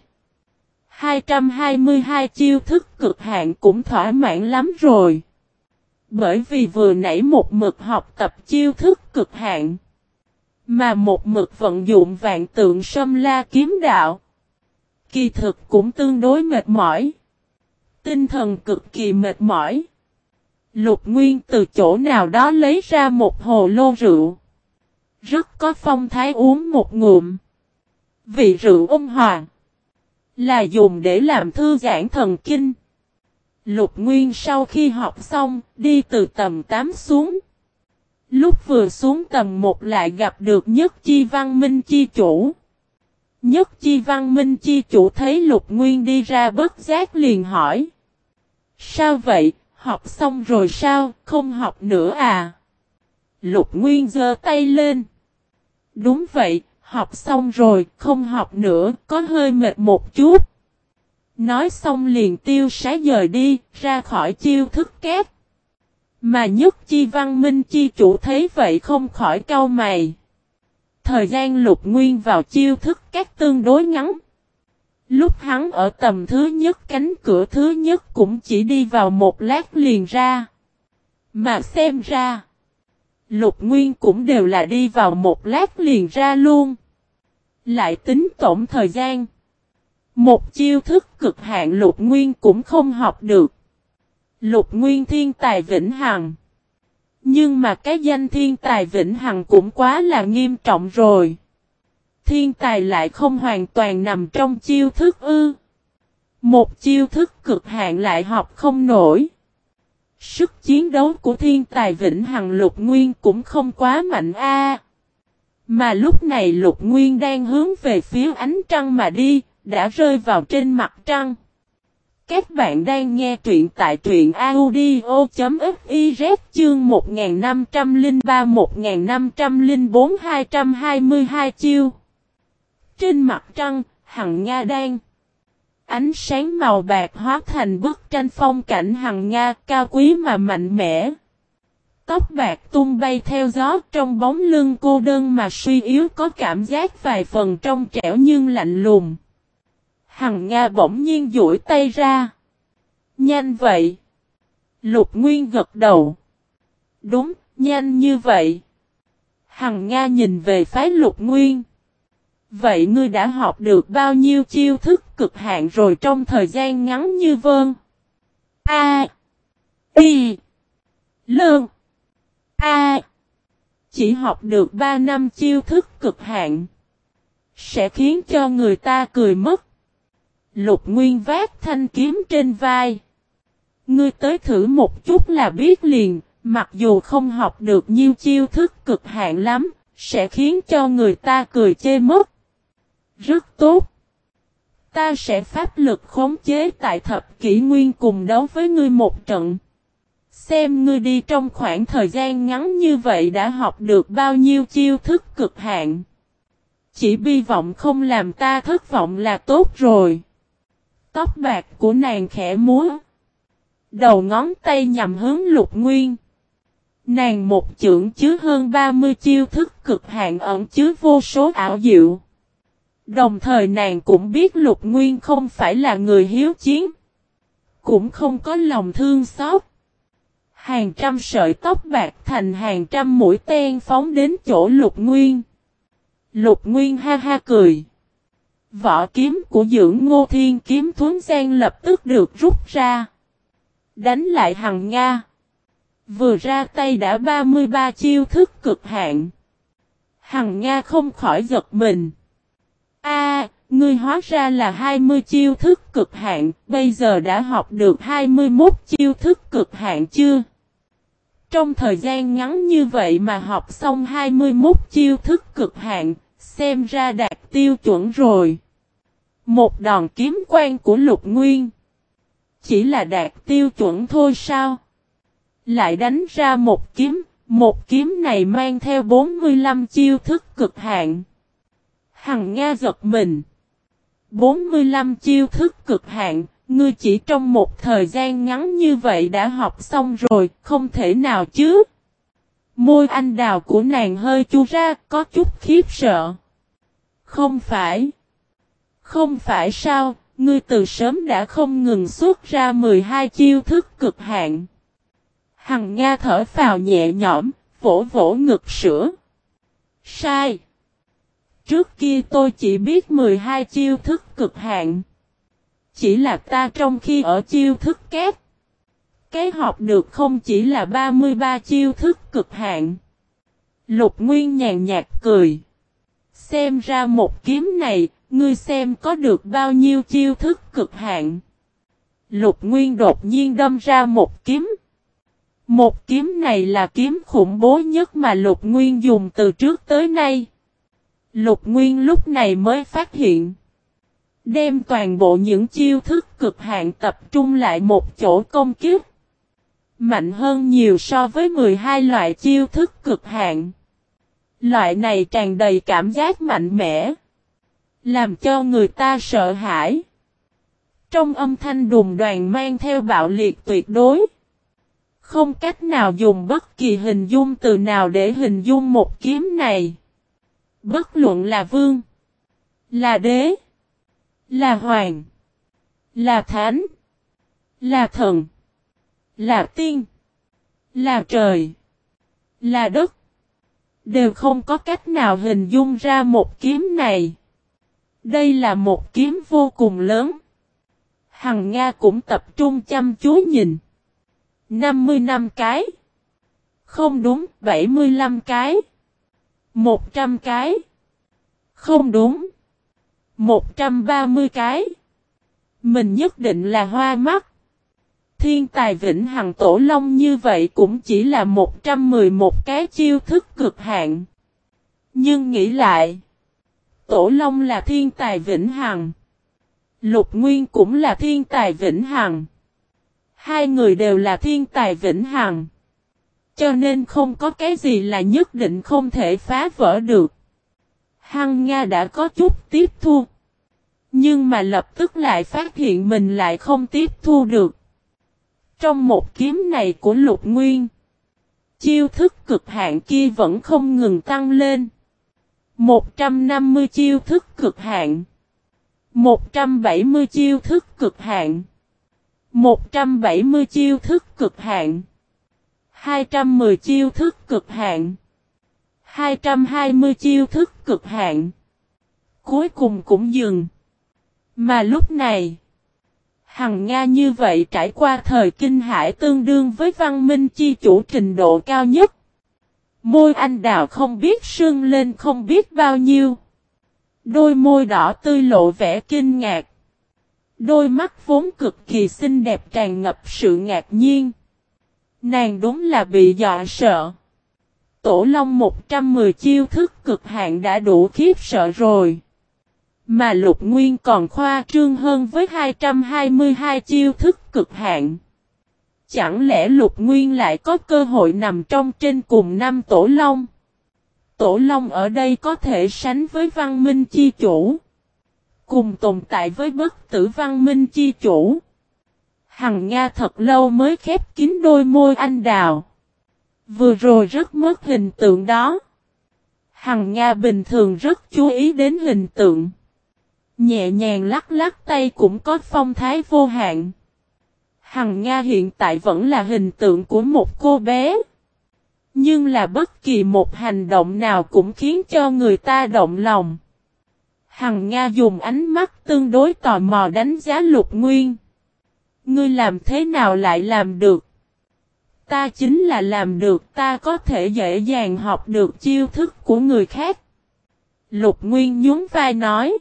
222 chiêu thức cực hạn cũng thỏa mãn lắm rồi. Bởi vì vừa nãy một mực học tập chiêu thức cực hạn. Mà một mực vận dụng vạn tượng Sâm La kiếm đạo. Kỳ thực cũng tương đối mệt mỏi. Tinh thần cực kỳ mệt mỏi. Lục Nguyên từ chỗ nào đó lấy ra một hồ lô rượu. Rất có phong thái uống một ngụm. Vị rượu ôn hòa. Là dùng để làm thư giãn thần kinh. Lục Nguyên sau khi học xong, đi từ tầng 8 xuống. Lúc vừa xuống tầng 1 lại gặp được Nhất Chi Văn Minh Chi Chủ. Nhất Chi Văn Minh Chi Chủ thấy Lục Nguyên đi ra bất giác liền hỏi. Sao vậy, học xong rồi sao, không học nữa à? Lục Nguyên giơ tay lên. Đúng vậy, học xong rồi, không học nữa, có hơi mệt một chút. Nói xong liền tiêu sái dời đi, ra khỏi chiêu thức két. Mà Nhất Chi Văn Minh Chi Chủ thấy vậy không khỏi cau mày. Thời gian Lục Nguyên vào chiêu thức két tương đối ngắn. Lúc hắn ở tầm thứ nhất cánh cửa thứ nhất cũng chỉ đi vào một lát liền ra. Mà xem ra, Lục Nguyên cũng đều là đi vào một lát liền ra luôn. Lại tính tổng thời gian. Một chiêu thức cực hạn Lục Nguyên cũng không học được. Lục Nguyên thiên tài vĩnh hằng. Nhưng mà cái danh thiên tài vĩnh hằng cũng quá là nghiêm trọng rồi. Thiên tài lại không hoàn toàn nằm trong chiêu thức ư. Một chiêu thức cực hạn lại học không nổi. Sức chiến đấu của thiên tài vĩnh hằng Lục Nguyên cũng không quá mạnh a. Mà lúc này Lục Nguyên đang hướng về phía ánh trăng mà đi, đã rơi vào trên mặt trăng. Các bạn đang nghe truyện tại truyện audio.fiz chương 1503-1504-222 chiêu. Trên mặt trăng, Hằng Nga đang. Ánh sáng màu bạc hóa thành bức tranh phong cảnh Hằng Nga cao quý mà mạnh mẽ. Tóc bạc tung bay theo gió trong bóng lưng cô đơn mà suy yếu có cảm giác vài phần trong trẻo nhưng lạnh lùng. Hằng Nga bỗng nhiên duỗi tay ra. Nhanh vậy. Lục Nguyên gật đầu. Đúng, nhanh như vậy. Hằng Nga nhìn về phái Lục Nguyên. Vậy ngươi đã học được bao nhiêu chiêu thức cực hạn rồi trong thời gian ngắn như vơn? A. Y. Lương. A. Chỉ học được 3 năm chiêu thức cực hạn. Sẽ khiến cho người ta cười mất. Lục Nguyên vác thanh kiếm trên vai. Ngươi tới thử một chút là biết liền, mặc dù không học được nhiều chiêu thức cực hạn lắm, sẽ khiến cho người ta cười chê mất. Rất tốt. Ta sẽ pháp lực khống chế tại thập kỷ nguyên cùng đấu với ngươi một trận. Xem ngươi đi trong khoảng thời gian ngắn như vậy đã học được bao nhiêu chiêu thức cực hạn. Chỉ bi vọng không làm ta thất vọng là tốt rồi. Tóc bạc của nàng khẽ múa. Đầu ngón tay nhằm hướng Lục Nguyên. Nàng một chưởng chứa hơn 30 chiêu thức cực hạn ẩn chứa vô số ảo diệu. Đồng thời nàng cũng biết Lục Nguyên không phải là người hiếu chiến. Cũng không có lòng thương xót. Hàng trăm sợi tóc bạc thành hàng trăm mũi tên phóng đến chỗ Lục Nguyên. Lục Nguyên ha ha cười. Vỏ kiếm của Dưỡng Ngô Thiên kiếm thuấn gian lập tức được rút ra. Đánh lại Hằng Nga. Vừa ra tay đã 33 chiêu thức cực hạn. Hằng Nga không khỏi giật mình. A, ngươi hóa ra là 20 chiêu thức cực hạn, bây giờ đã học được 21 chiêu thức cực hạn chưa? Trong thời gian ngắn như vậy mà học xong 21 chiêu thức cực hạn, xem ra đạt tiêu chuẩn rồi. Một đòn kiếm quang của Lục Nguyên. Chỉ là đạt tiêu chuẩn thôi sao? Lại đánh ra một kiếm này mang theo 45 chiêu thức cực hạn. Hằng Nga giật mình. 45 chiêu thức cực hạn, ngươi chỉ trong một thời gian ngắn như vậy đã học xong rồi, không thể nào chứ. Môi anh đào của nàng hơi chu ra, có chút khiếp sợ. Không phải. Không phải sao, ngươi từ sớm đã không ngừng xuất ra 12 chiêu thức cực hạn. Hằng Nga thở phào nhẹ nhõm, vỗ vỗ ngực sữa. Sai. Trước kia tôi chỉ biết 12 chiêu thức cực hạn. Chỉ là ta trong khi ở chiêu thức kép. Cái học được không chỉ là 33 chiêu thức cực hạn. Lục Nguyên nhàn nhạt cười. Xem ra một kiếm này, ngươi xem có được bao nhiêu chiêu thức cực hạn. Lục Nguyên đột nhiên đâm ra một kiếm. Một kiếm này là kiếm khủng bố nhất mà Lục Nguyên dùng từ trước tới nay. Lục Nguyên lúc này mới phát hiện. Đem toàn bộ những chiêu thức cực hạn tập trung lại một chỗ công kích. Mạnh hơn nhiều so với 12 loại chiêu thức cực hạn. Loại này tràn đầy cảm giác mạnh mẽ. Làm cho người ta sợ hãi. Trong âm thanh đùng đoàn mang theo bạo liệt tuyệt đối. Không cách nào dùng bất kỳ hình dung từ nào để hình dung một kiếm này. Bất luận là vương, là đế, là hoàng, là thánh, là thần, là tiên, là trời, là đất, đều không có cách nào hình dung ra một kiếm này. Đây là một kiếm vô cùng lớn. Hằng Nga cũng tập trung chăm chú nhìn. 55 cái. Không đúng, 75 cái. 100 cái. Không đúng. 130 cái. Mình nhất định là hoa mắt. Thiên tài vĩnh hằng Tổ Long như vậy cũng chỉ là 111 cái chiêu thức cực hạn. Nhưng nghĩ lại, Tổ Long là thiên tài vĩnh hằng. Lục Nguyên cũng là thiên tài vĩnh hằng. Hai người đều là thiên tài vĩnh hằng. Cho nên không có cái gì là nhất định không thể phá vỡ được. Hằng Nga đã có chút tiếp thu. Nhưng mà lập tức lại phát hiện mình lại không tiếp thu được. Trong một kiếm này của Lục Nguyên, chiêu thức cực hạn kia vẫn không ngừng tăng lên. 150 chiêu thức cực hạn, 170 chiêu thức cực hạn, 170 chiêu thức cực hạn, 210 chiêu thức cực hạn, 220 chiêu thức cực hạn. Cuối cùng cũng dừng. Mà lúc này, Hằng Nga như vậy trải qua thời kinh hải tương đương với văn minh chi chủ trình độ cao nhất. Môi anh đào không biết sưng lên không biết bao nhiêu. Đôi môi đỏ tươi lộ vẻ kinh ngạc. Đôi mắt vốn cực kỳ xinh đẹp tràn ngập sự ngạc nhiên. Nàng đúng là bị dọa sợ. Tổ Long 110 chiêu thức cực hạn đã đủ khiếp sợ rồi. Mà Lục Nguyên còn khoa trương hơn với 222 chiêu thức cực hạn. Chẳng lẽ Lục Nguyên lại có cơ hội nằm trong trên cùng năm Tổ Long? Tổ Long ở đây có thể sánh với văn minh chi chủ. Cùng tồn tại với bất tử văn minh chi chủ. Hằng Nga thật lâu mới khép kín đôi môi anh đào. Vừa rồi rất mất hình tượng đó. Hằng Nga bình thường rất chú ý đến hình tượng. Nhẹ nhàng lắc lắc tay cũng có phong thái vô hạn. Hằng Nga hiện tại vẫn là hình tượng của một cô bé. Nhưng là bất kỳ một hành động nào cũng khiến cho người ta động lòng. Hằng Nga dùng ánh mắt tương đối tò mò đánh giá Lục Nguyên. Ngươi làm thế nào lại làm được? Ta chính là làm được, ta có thể dễ dàng học được chiêu thức của người khác. Lục Nguyên nhún vai nói.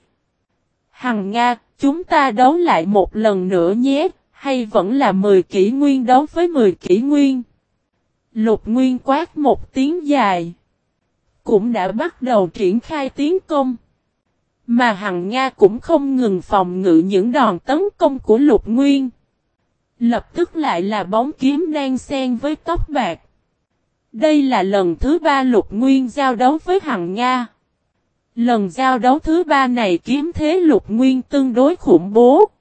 Hằng Nga, chúng ta đấu lại một lần nữa nhé, hay vẫn là 10 kỷ nguyên đấu với 10 kỷ nguyên? Lục Nguyên quát một tiếng dài. Cũng đã bắt đầu triển khai tiến công. Mà Hằng Nga cũng không ngừng phòng ngự những đòn tấn công của Lục Nguyên. Lập tức lại là bóng kiếm đang xen với tóc bạc. Đây là lần thứ 3 Lục Nguyên giao đấu với Hằng Nga. Lần giao đấu thứ 3 này kiếm thế Lục Nguyên tương đối khủng bố.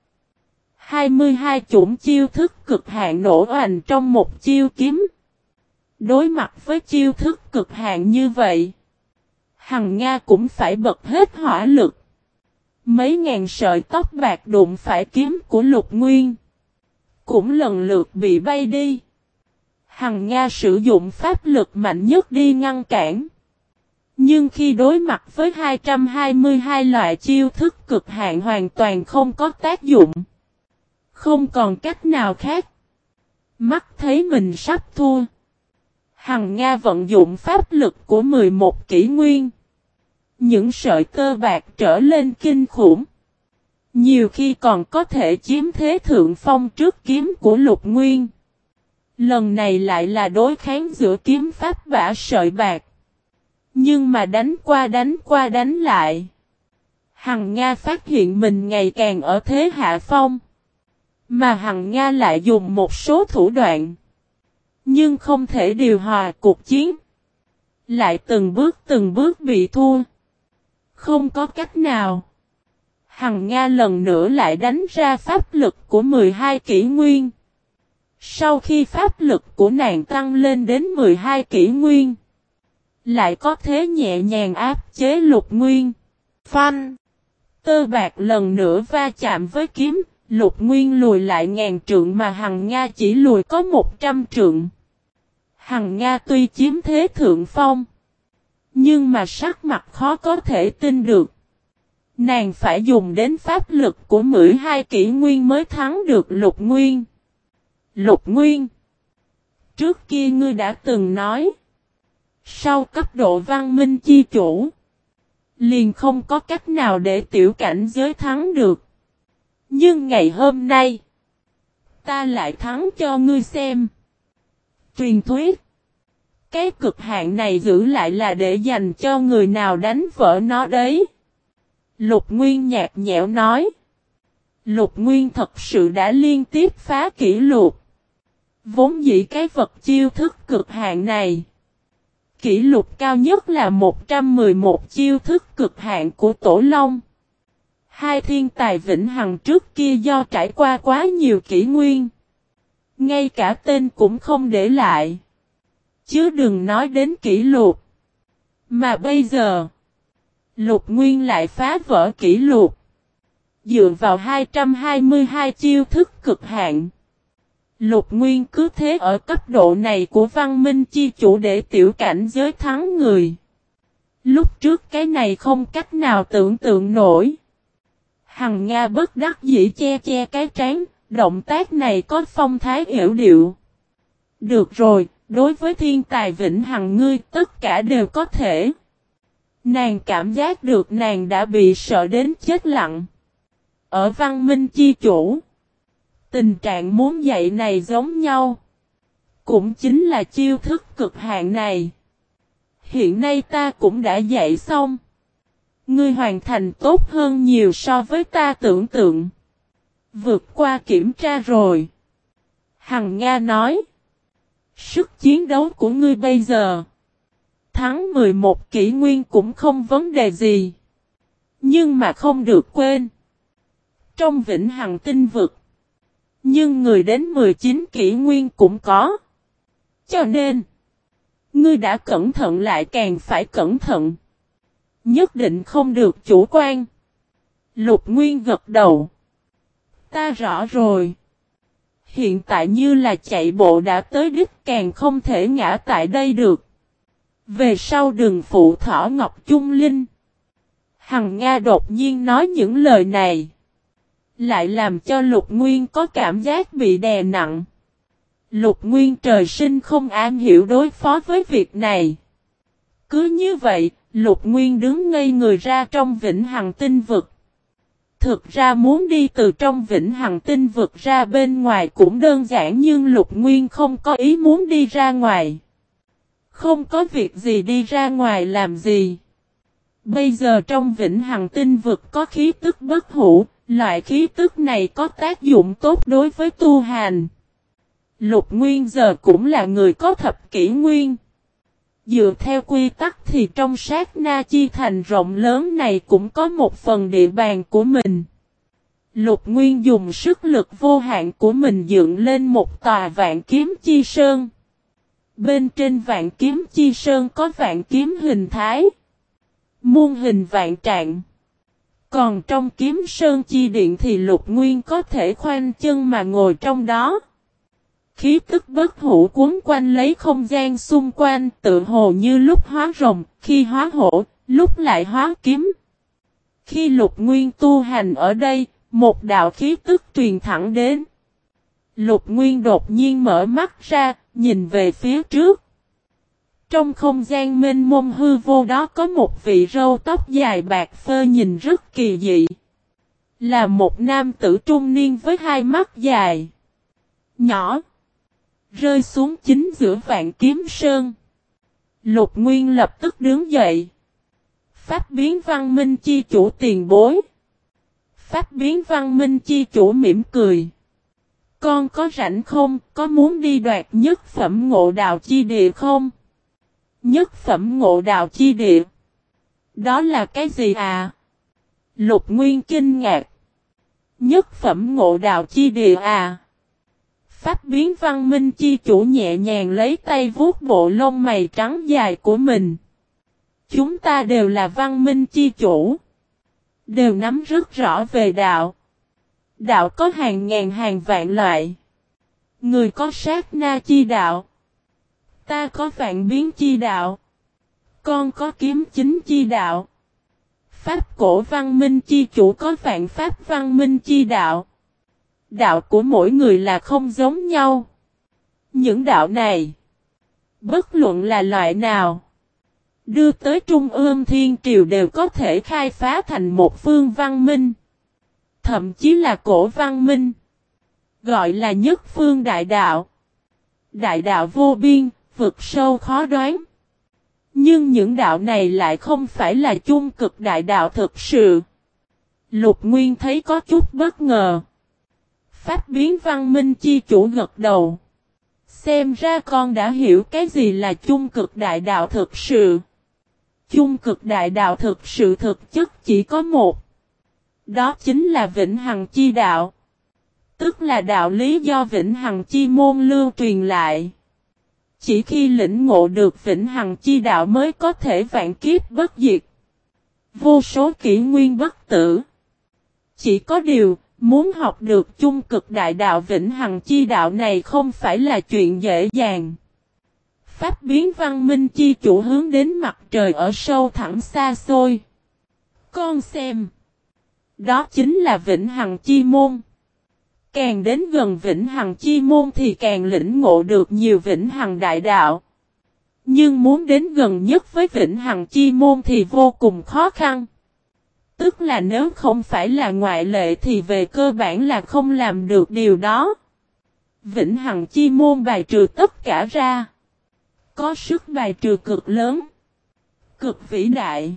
22 chủng chiêu thức cực hạn nổ oanh trong một chiêu kiếm. Đối mặt với chiêu thức cực hạn như vậy, Hằng Nga cũng phải bật hết hỏa lực. Mấy ngàn sợi tóc bạc đụng phải kiếm của Lục Nguyên, cũng lần lượt bị bay đi. Hằng Nga sử dụng pháp lực mạnh nhất đi ngăn cản. Nhưng khi đối mặt với 222 loại chiêu thức cực hạn hoàn toàn không có tác dụng. Không còn cách nào khác. Mắt thấy mình sắp thua. Hằng Nga vận dụng pháp lực của 11 kỷ nguyên. Những sợi tơ bạc trở lên kinh khủng. Nhiều khi còn có thể chiếm thế thượng phong trước kiếm của Lục Nguyên. Lần này lại là đối kháng giữa kiếm pháp bả sợi bạc. Nhưng mà đánh qua đánh lại. Hằng Nga phát hiện mình ngày càng ở thế hạ phong. Mà Hằng Nga lại dùng một số thủ đoạn. Nhưng không thể điều hòa cuộc chiến. Lại từng bước bị thua. Không có cách nào. Hằng Nga lần nữa lại đánh ra pháp lực của 12 kỷ nguyên. Sau khi pháp lực của nàng tăng lên đến 12 kỷ nguyên, lại có thế nhẹ nhàng áp chế Lục Nguyên. Phanh! tơ bạc lần nữa va chạm với kiếm, Lục Nguyên lùi lại 1000 trượng mà Hằng Nga chỉ lùi có 100 trượng. Hằng Nga tuy chiếm thế thượng phong, nhưng mà sắc mặt khó có thể tin được. Nàng phải dùng đến pháp lực của 12 kỷ nguyên mới thắng được Lục Nguyên. Lục Nguyên, trước kia ngươi đã từng nói, sau cấp độ văn minh chi chủ, liền không có cách nào để tiểu cảnh giới thắng được. Nhưng ngày hôm nay, ta lại thắng cho ngươi xem. Truyền thuyết, cái cực hạn này giữ lại là để dành cho người nào đánh vỡ nó đấy. Lục Nguyên nhạt nhẽo nói. Lục Nguyên thật sự đã liên tiếp phá kỷ lục. Vốn dĩ cái vật chiêu thức cực hạn này, kỷ lục cao nhất là 111 chiêu thức cực hạn của Tổ Long. Hai thiên tài vĩnh hằng trước kia do trải qua quá nhiều kỷ nguyên, ngay cả tên cũng không để lại, chứ đừng nói đến kỷ lục. Mà bây giờ, Lục Nguyên lại phá vỡ kỷ lục. Dựa vào 222 chiêu thức cực hạn, Lục Nguyên cứ thế ở cấp độ này của văn minh chi chủ để tiểu cảnh giới thắng người. Lúc trước cái này không cách nào tưởng tượng nổi. Hằng Nga bất đắc dĩ che che cái trán, động tác này có phong thái yểu điệu. Được rồi, đối với thiên tài vĩnh hằng ngươi tất cả đều có thể. Nàng cảm giác được nàng đã bị sợ đến chết lặng. Ở văn minh chi chủ, tình trạng muốn dạy này giống nhau. Cũng chính là chiêu thức cực hạn này. Hiện nay ta cũng đã dạy xong. Ngươi hoàn thành tốt hơn nhiều so với ta tưởng tượng. Vượt qua kiểm tra rồi. Hằng Nga nói. Sức chiến đấu của ngươi bây giờ, thắng 11 kỷ nguyên cũng không vấn đề gì. Nhưng mà không được quên, trong vĩnh hằng tinh vực, nhưng người đến 19 kỷ nguyên cũng có. Cho nên, ngươi đã cẩn thận lại càng phải cẩn thận. Nhất định không được chủ quan. Lục Nguyên gật đầu. Ta rõ rồi. Hiện tại như là chạy bộ đã tới đích, càng không thể ngã tại đây được. Về sau đừng phụ thỏ Ngọc Trung Linh. Hằng Nga đột nhiên nói những lời này, lại làm cho Lục Nguyên có cảm giác bị đè nặng. Lục Nguyên trời sinh không am hiểu đối phó với việc này. Cứ như vậy, Lục Nguyên đứng ngây người ra trong vĩnh hằng tinh vực. Thực ra muốn đi từ trong vĩnh hằng tinh vực ra bên ngoài cũng đơn giản, nhưng Lục Nguyên không có ý muốn đi ra ngoài. Không có việc gì đi ra ngoài làm gì. Bây giờ trong vĩnh hằng tinh vực có khí tức bất hủ, loại khí tức này có tác dụng tốt đối với tu hành. Lục Nguyên giờ cũng là người có thập kỷ nguyên. Dựa theo quy tắc thì trong sát na chi thành rộng lớn này cũng có một phần địa bàn của mình. Lục Nguyên dùng sức lực vô hạn của mình dựng lên một tòa Vạn Kiếm Chi Sơn. Bên trên Vạn Kiếm Chi Sơn có vạn kiếm hình thái, muôn hình vạn trạng. Còn trong Kiếm Sơn Chi Điện thì Lục Nguyên có thể khoanh chân mà ngồi trong đó. Khí tức bất hủ cuốn quanh lấy không gian xung quanh, tự hồ như lúc hóa rồng, khi hóa hổ, lúc lại hóa kiếm. Khi Lục Nguyên tu hành ở đây, một đạo khí tức truyền thẳng đến. Lục Nguyên đột nhiên mở mắt ra, nhìn về phía trước. Trong không gian mênh mông hư vô đó có một vị râu tóc dài bạc phơ nhìn rất kỳ dị. Là một nam tử trung niên với hai mắt dài, nhỏ, rơi xuống chính giữa Vạn Kiếm Sơn. Lục Nguyên lập tức đứng dậy. Pháp biến văn minh chi chủ tiền bối. Pháp biến văn minh chi chủ mỉm cười. Con có rảnh không, có muốn đi đoạt nhất phẩm ngộ đạo chi địa không? Nhất phẩm ngộ đạo chi địa? Đó là cái gì à? Lục Nguyên kinh ngạc. Nhất phẩm ngộ đạo chi địa à? Pháp biến văn minh chi chủ nhẹ nhàng lấy tay vuốt bộ lông mày trắng dài của mình. Chúng ta đều là văn minh chi chủ. đều nắm rất rõ về đạo. Đạo có hàng ngàn hàng vạn loại. Người có sát na chi đạo. Ta có vạn biến chi đạo. Con có kiếm chính chi đạo. Pháp cổ văn minh chi chủ có vạn pháp văn minh chi đạo. Đạo của mỗi người là không giống nhau. Những đạo này, bất luận là loại nào, đưa tới Trung ương Thiên Triều đều có thể khai phá thành một phương văn minh. Thậm chí là cổ văn minh. Gọi là nhất phương đại đạo. Đại đạo vô biên, vực sâu khó đoán. Nhưng những đạo này lại không phải là chung cực đại đạo thực sự. Lục Nguyên thấy có chút bất ngờ. Pháp biến văn minh chi chủ gật đầu. Xem ra con đã hiểu cái gì là chung cực đại đạo thực sự. Chung cực đại đạo thực sự thực chất chỉ có một. Đó chính là vĩnh hằng chi đạo. Tức là đạo lý do vĩnh hằng chi môn lưu truyền lại. Chỉ khi lĩnh ngộ được vĩnh hằng chi đạo mới có thể vạn kiếp bất diệt. Vô số kỷ nguyên bất tử. Chỉ có điều, muốn học được chung cực đại đạo vĩnh hằng chi đạo này không phải là chuyện dễ dàng. Pháp biến văn minh chi chủ hướng đến mặt trời ở sâu thẳm xa xôi. Con xem. Đó chính là vĩnh hằng chi môn. Càng đến gần vĩnh hằng chi môn thì càng lĩnh ngộ được nhiều vĩnh hằng đại đạo. Nhưng muốn đến gần nhất với vĩnh hằng chi môn thì vô cùng khó khăn. Tức là nếu không phải là ngoại lệ thì về cơ bản là không làm được điều đó. Vĩnh hằng chi môn bài trừ tất cả ra. Có sức bài trừ cực lớn. Cực vĩ đại.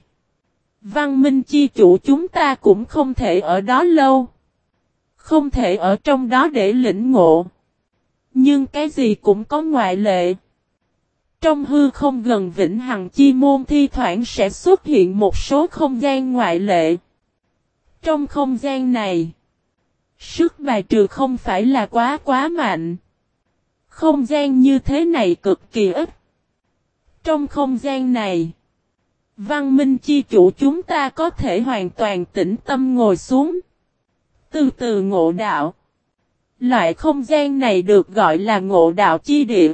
Văn minh chi chủ chúng ta cũng không thể ở đó lâu. Không thể ở trong đó để lĩnh ngộ. Nhưng cái gì cũng có ngoại lệ. Trong hư không gần vĩnh hằng chi môn thi thoảng sẽ xuất hiện một số không gian ngoại lệ. Trong không gian này, sức bài trừ không phải là quá mạnh. Không gian như thế này cực kỳ ít. Trong không gian này, văn minh chi chủ chúng ta có thể hoàn toàn tĩnh tâm ngồi xuống. Từ từ ngộ đạo. Loại không gian này được gọi là ngộ đạo chi địa.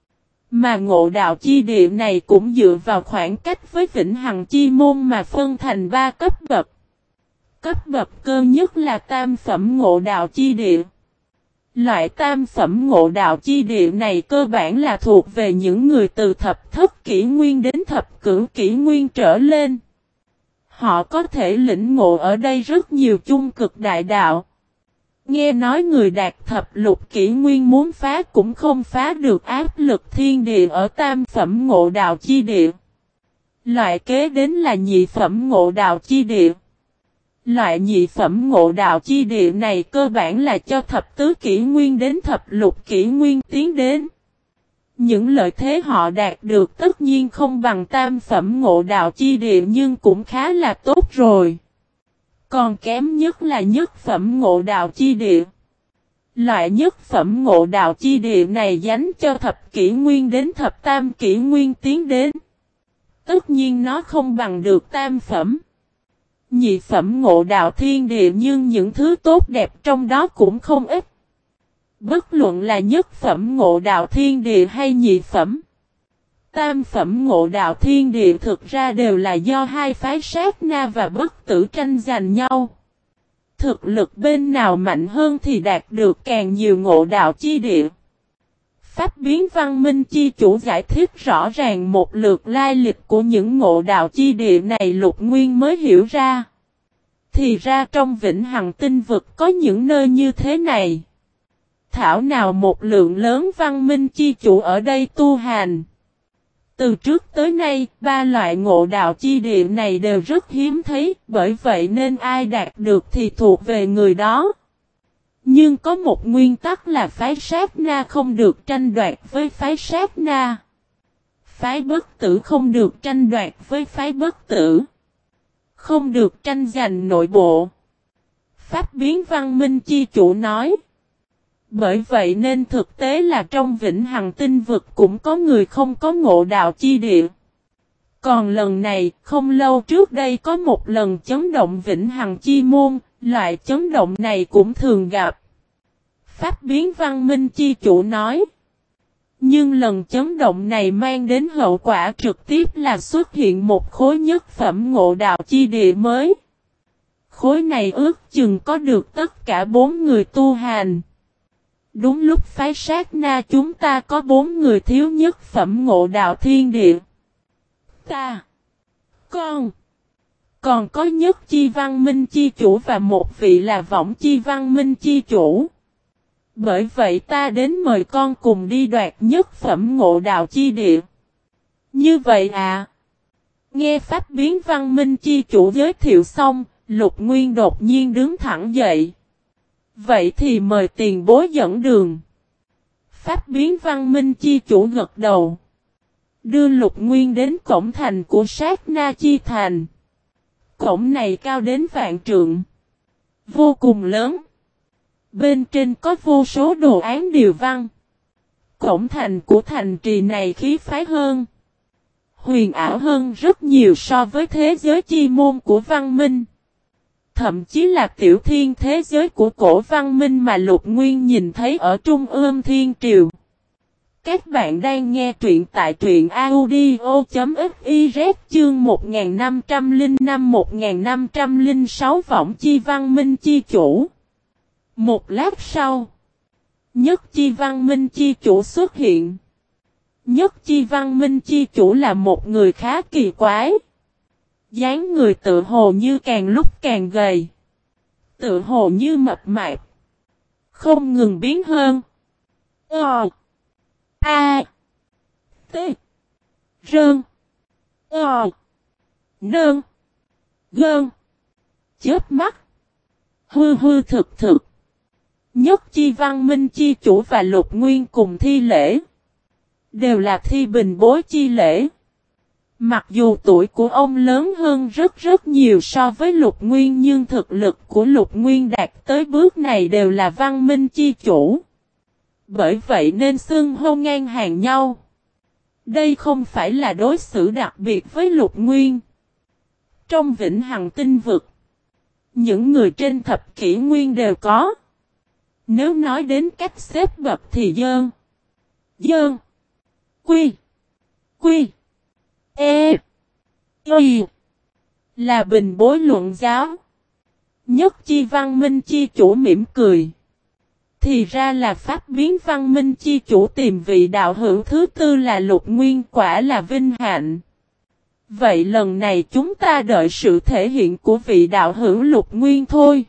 Mà ngộ đạo chi địa này cũng dựa vào khoảng cách với vĩnh hằng chi môn mà phân thành 3 cấp bậc. Cấp bậc cơ nhất là tam phẩm ngộ đạo chi địa. Loại tam phẩm ngộ đạo chi địa này cơ bản là thuộc về những người từ thập thất kỷ nguyên đến thập cửu kỷ nguyên trở lên. Họ có thể lĩnh ngộ ở đây rất nhiều chung cực đại đạo. Nghe nói người đạt thập lục kỷ nguyên muốn phá cũng không phá được áp lực thiên địa ở tam phẩm ngộ đạo chi địa. Loại kế đến là nhị phẩm ngộ đạo chi địa. Loại nhị phẩm ngộ đạo chi địa này cơ bản là cho thập tứ kỷ nguyên đến thập lục kỷ nguyên tiến đến. Những lợi thế họ đạt được tất nhiên không bằng tam phẩm ngộ đạo chi địa nhưng cũng khá là tốt rồi. Còn kém nhất là nhất phẩm ngộ đạo chi địa. Loại nhất phẩm ngộ đạo chi địa này dành cho thập kỷ nguyên đến thập tam kỷ nguyên tiến đến. Tất nhiên nó không bằng được tam phẩm. Nhị phẩm ngộ đạo thiên địa nhưng những thứ tốt đẹp trong đó cũng không ít. Bất luận là nhất phẩm ngộ đạo thiên địa hay nhị phẩm. Tam phẩm ngộ đạo thiên địa thực ra đều là do hai phái sát na và bất tử tranh giành nhau. Thực lực bên nào mạnh hơn thì đạt được càng nhiều ngộ đạo chi địa. Pháp biến văn minh chi chủ giải thích rõ ràng một lượt lai lịch của những ngộ đạo chi địa này Lục Nguyên mới hiểu ra. Thì ra trong vĩnh hằng tinh vực có những nơi như thế này. Thảo nào một lượng lớn văn minh chi chủ ở đây tu hành. Từ trước tới nay, 3 loại ngộ đạo chi địa này đều rất hiếm thấy, bởi vậy nên ai đạt được thì thuộc về người đó. Nhưng có một nguyên tắc là phái sát na không được tranh đoạt với phái sát na. Phái bất tử không được tranh đoạt với phái bất tử. Không được tranh giành nội bộ. Pháp biến văn minh chi chủ nói. Bởi vậy nên thực tế là trong vĩnh hằng tinh vực cũng có người không có ngộ đạo chi địa. Còn lần này, không lâu trước đây có một lần chấn động vĩnh hằng chi môn, loại chấn động này cũng thường gặp. Pháp biến văn minh chi chủ nói. Nhưng lần chấn động này mang đến hậu quả trực tiếp là xuất hiện một khối nhất phẩm ngộ đạo chi địa mới. Khối này ước chừng có được tất cả 4 người tu hành. Đúng lúc phái sát na chúng ta có 4 người thiếu nhất phẩm ngộ đạo thiên địa. Ta. Còn có nhất chi văn minh chi chủ và một vị là võng chi văn minh chi chủ. Bởi vậy ta đến mời con cùng đi đoạt nhất phẩm ngộ đạo chi địa. Như vậy à? Nghe pháp biến văn minh chi chủ giới thiệu xong, Lục Nguyên đột nhiên đứng thẳng dậy. Vậy thì mời tiền bối dẫn đường. Pháp biến văn minh chi chủ gật đầu. Đưa Lục Nguyên đến cổng thành của sát na chi thành. Cổng này cao đến vạn trượng. Vô cùng lớn. Bên trên có vô số đồ án điều văn. Cổng thành của thành trì này khí phái hơn. Huyền ảo hơn rất nhiều so với thế giới chi môn của văn minh. Thậm chí là tiểu thiên thế giới của cổ văn minh mà Lục Nguyên nhìn thấy ở Trung ương Thiên Triều. Các bạn đang nghe truyện tại truyện audio.fiz chương 1505-1506 võng chi văn minh chi chủ. Một lát sau, nhất chi văn minh chi chủ xuất hiện. Nhất chi văn minh chi chủ là một người khá kỳ quái. Dáng người tự hồ như càng lúc càng gầy. Tự hồ như mập mạp. Không ngừng biến hơn. A. T. Rơn. Nơn. Gơn. Chớp mắt. Hư thực. Nhất chi văn minh chi chủ và Lục Nguyên cùng thi lễ. Đều là thi bình bối chi lễ. Mặc dù tuổi của ông lớn hơn rất nhiều so với Lục Nguyên nhưng thực lực của Lục Nguyên đạt tới bước này đều là văn minh chi chủ. Bởi vậy nên xưng hô ngang hàng nhau. Đây không phải là đối xử đặc biệt với Lục Nguyên. Trong vĩnh hằng tinh vực, những người trên thập kỷ nguyên đều có. Nếu nói đến cách xếp bậc thì Dơn. Quy. Là bình bối luận giáo. Nhất chi văn minh chi chủ mỉm cười. Thì ra là pháp biến văn minh chi chủ tìm vị đạo hữu thứ tư là Lục Nguyên, quả là vinh hạnh. Vậy lần này chúng ta đợi sự thể hiện của vị đạo hữu Lục Nguyên thôi.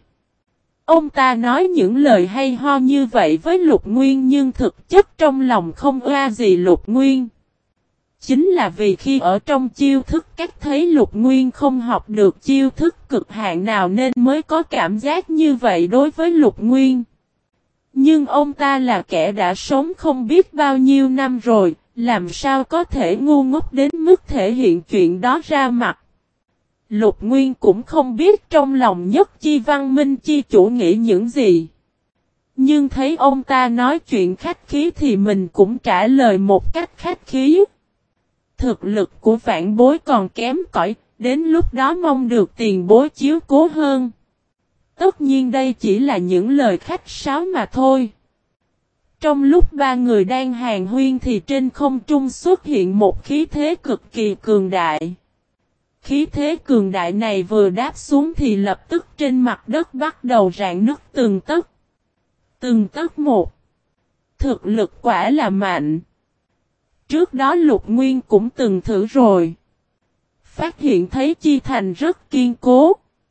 Ông ta nói những lời hay ho như vậy với Lục Nguyên nhưng thực chất trong lòng không oa gì Lục Nguyên. Chính là vì khi ở trong chiêu thức các thấy Lục Nguyên không học được chiêu thức cực hạn nào nên mới có cảm giác như vậy đối với Lục Nguyên. Nhưng ông ta là kẻ đã sống không biết bao nhiêu năm rồi, làm sao có thể ngu ngốc đến mức thể hiện chuyện đó ra mặt. Lục Nguyên cũng không biết trong lòng nhất chi văn minh chi chủ nghĩ những gì. Nhưng thấy ông ta nói chuyện khách khí thì mình cũng trả lời một cách khách khí. Thực lực của vãn bối còn kém cỏi, đến lúc đó mong được tiền bối chiếu cố hơn. Tất nhiên đây chỉ là những lời khách sáo mà thôi. Trong lúc ba người đang hàn huyên thì trên không trung xuất hiện một khí thế cực kỳ cường đại. Khí thế cường đại này vừa đáp xuống thì lập tức trên mặt đất bắt đầu rạn nứt từng tấc. Từng tấc một. Thực lực quả là mạnh. Trước đó Lục Nguyên cũng từng thử rồi. Phát hiện thấy chi thành rất kiên cố.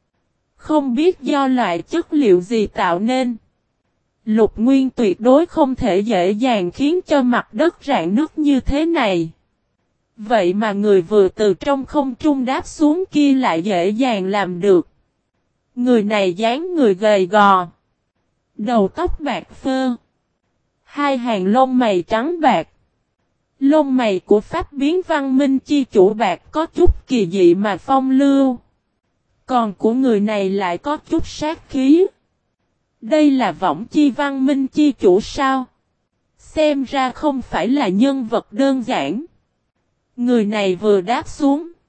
Không biết do loại chất liệu gì tạo nên. Lục Nguyên tuyệt đối không thể dễ dàng khiến cho mặt đất rạn nứt như thế này. Vậy mà người vừa từ trong không trung đáp xuống kia lại dễ dàng làm được. Người này dáng người gầy gò. Đầu tóc bạc phơ. Hai hàng lông mày trắng bạc. Lông mày của pháp biến văn minh chi chủ bạc có chút kỳ dị mà phong lưu. Còn của người này lại có chút sát khí. Đây là võng chi văn minh chi chủ sao? Xem ra không phải là nhân vật đơn giản. Người này vừa đáp xuống.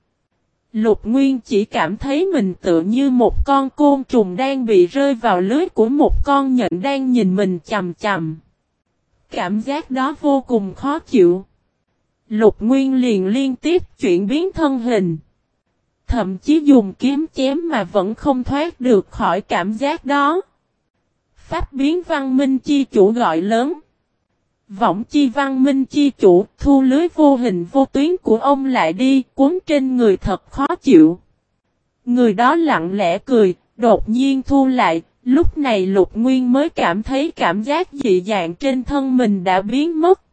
Lục Nguyên chỉ cảm thấy mình tựa như một con côn trùng đang bị rơi vào lưới của một con nhện đang nhìn mình chằm chằm. Cảm giác đó vô cùng khó chịu. Lục Nguyên liền liên tiếp chuyển biến thân hình. Thậm chí dùng kiếm chém mà vẫn không thoát được khỏi cảm giác đó. Pháp biến văn minh chi chủ gọi lớn. Võng chi văn minh chi chủ, thu lưới vô hình vô tuyến của ông lại đi, cuốn trên người thật khó chịu. Người đó lặng lẽ cười, đột nhiên thu lại, lúc này Lục Nguyên mới cảm thấy cảm giác dị dạng trên thân mình đã biến mất.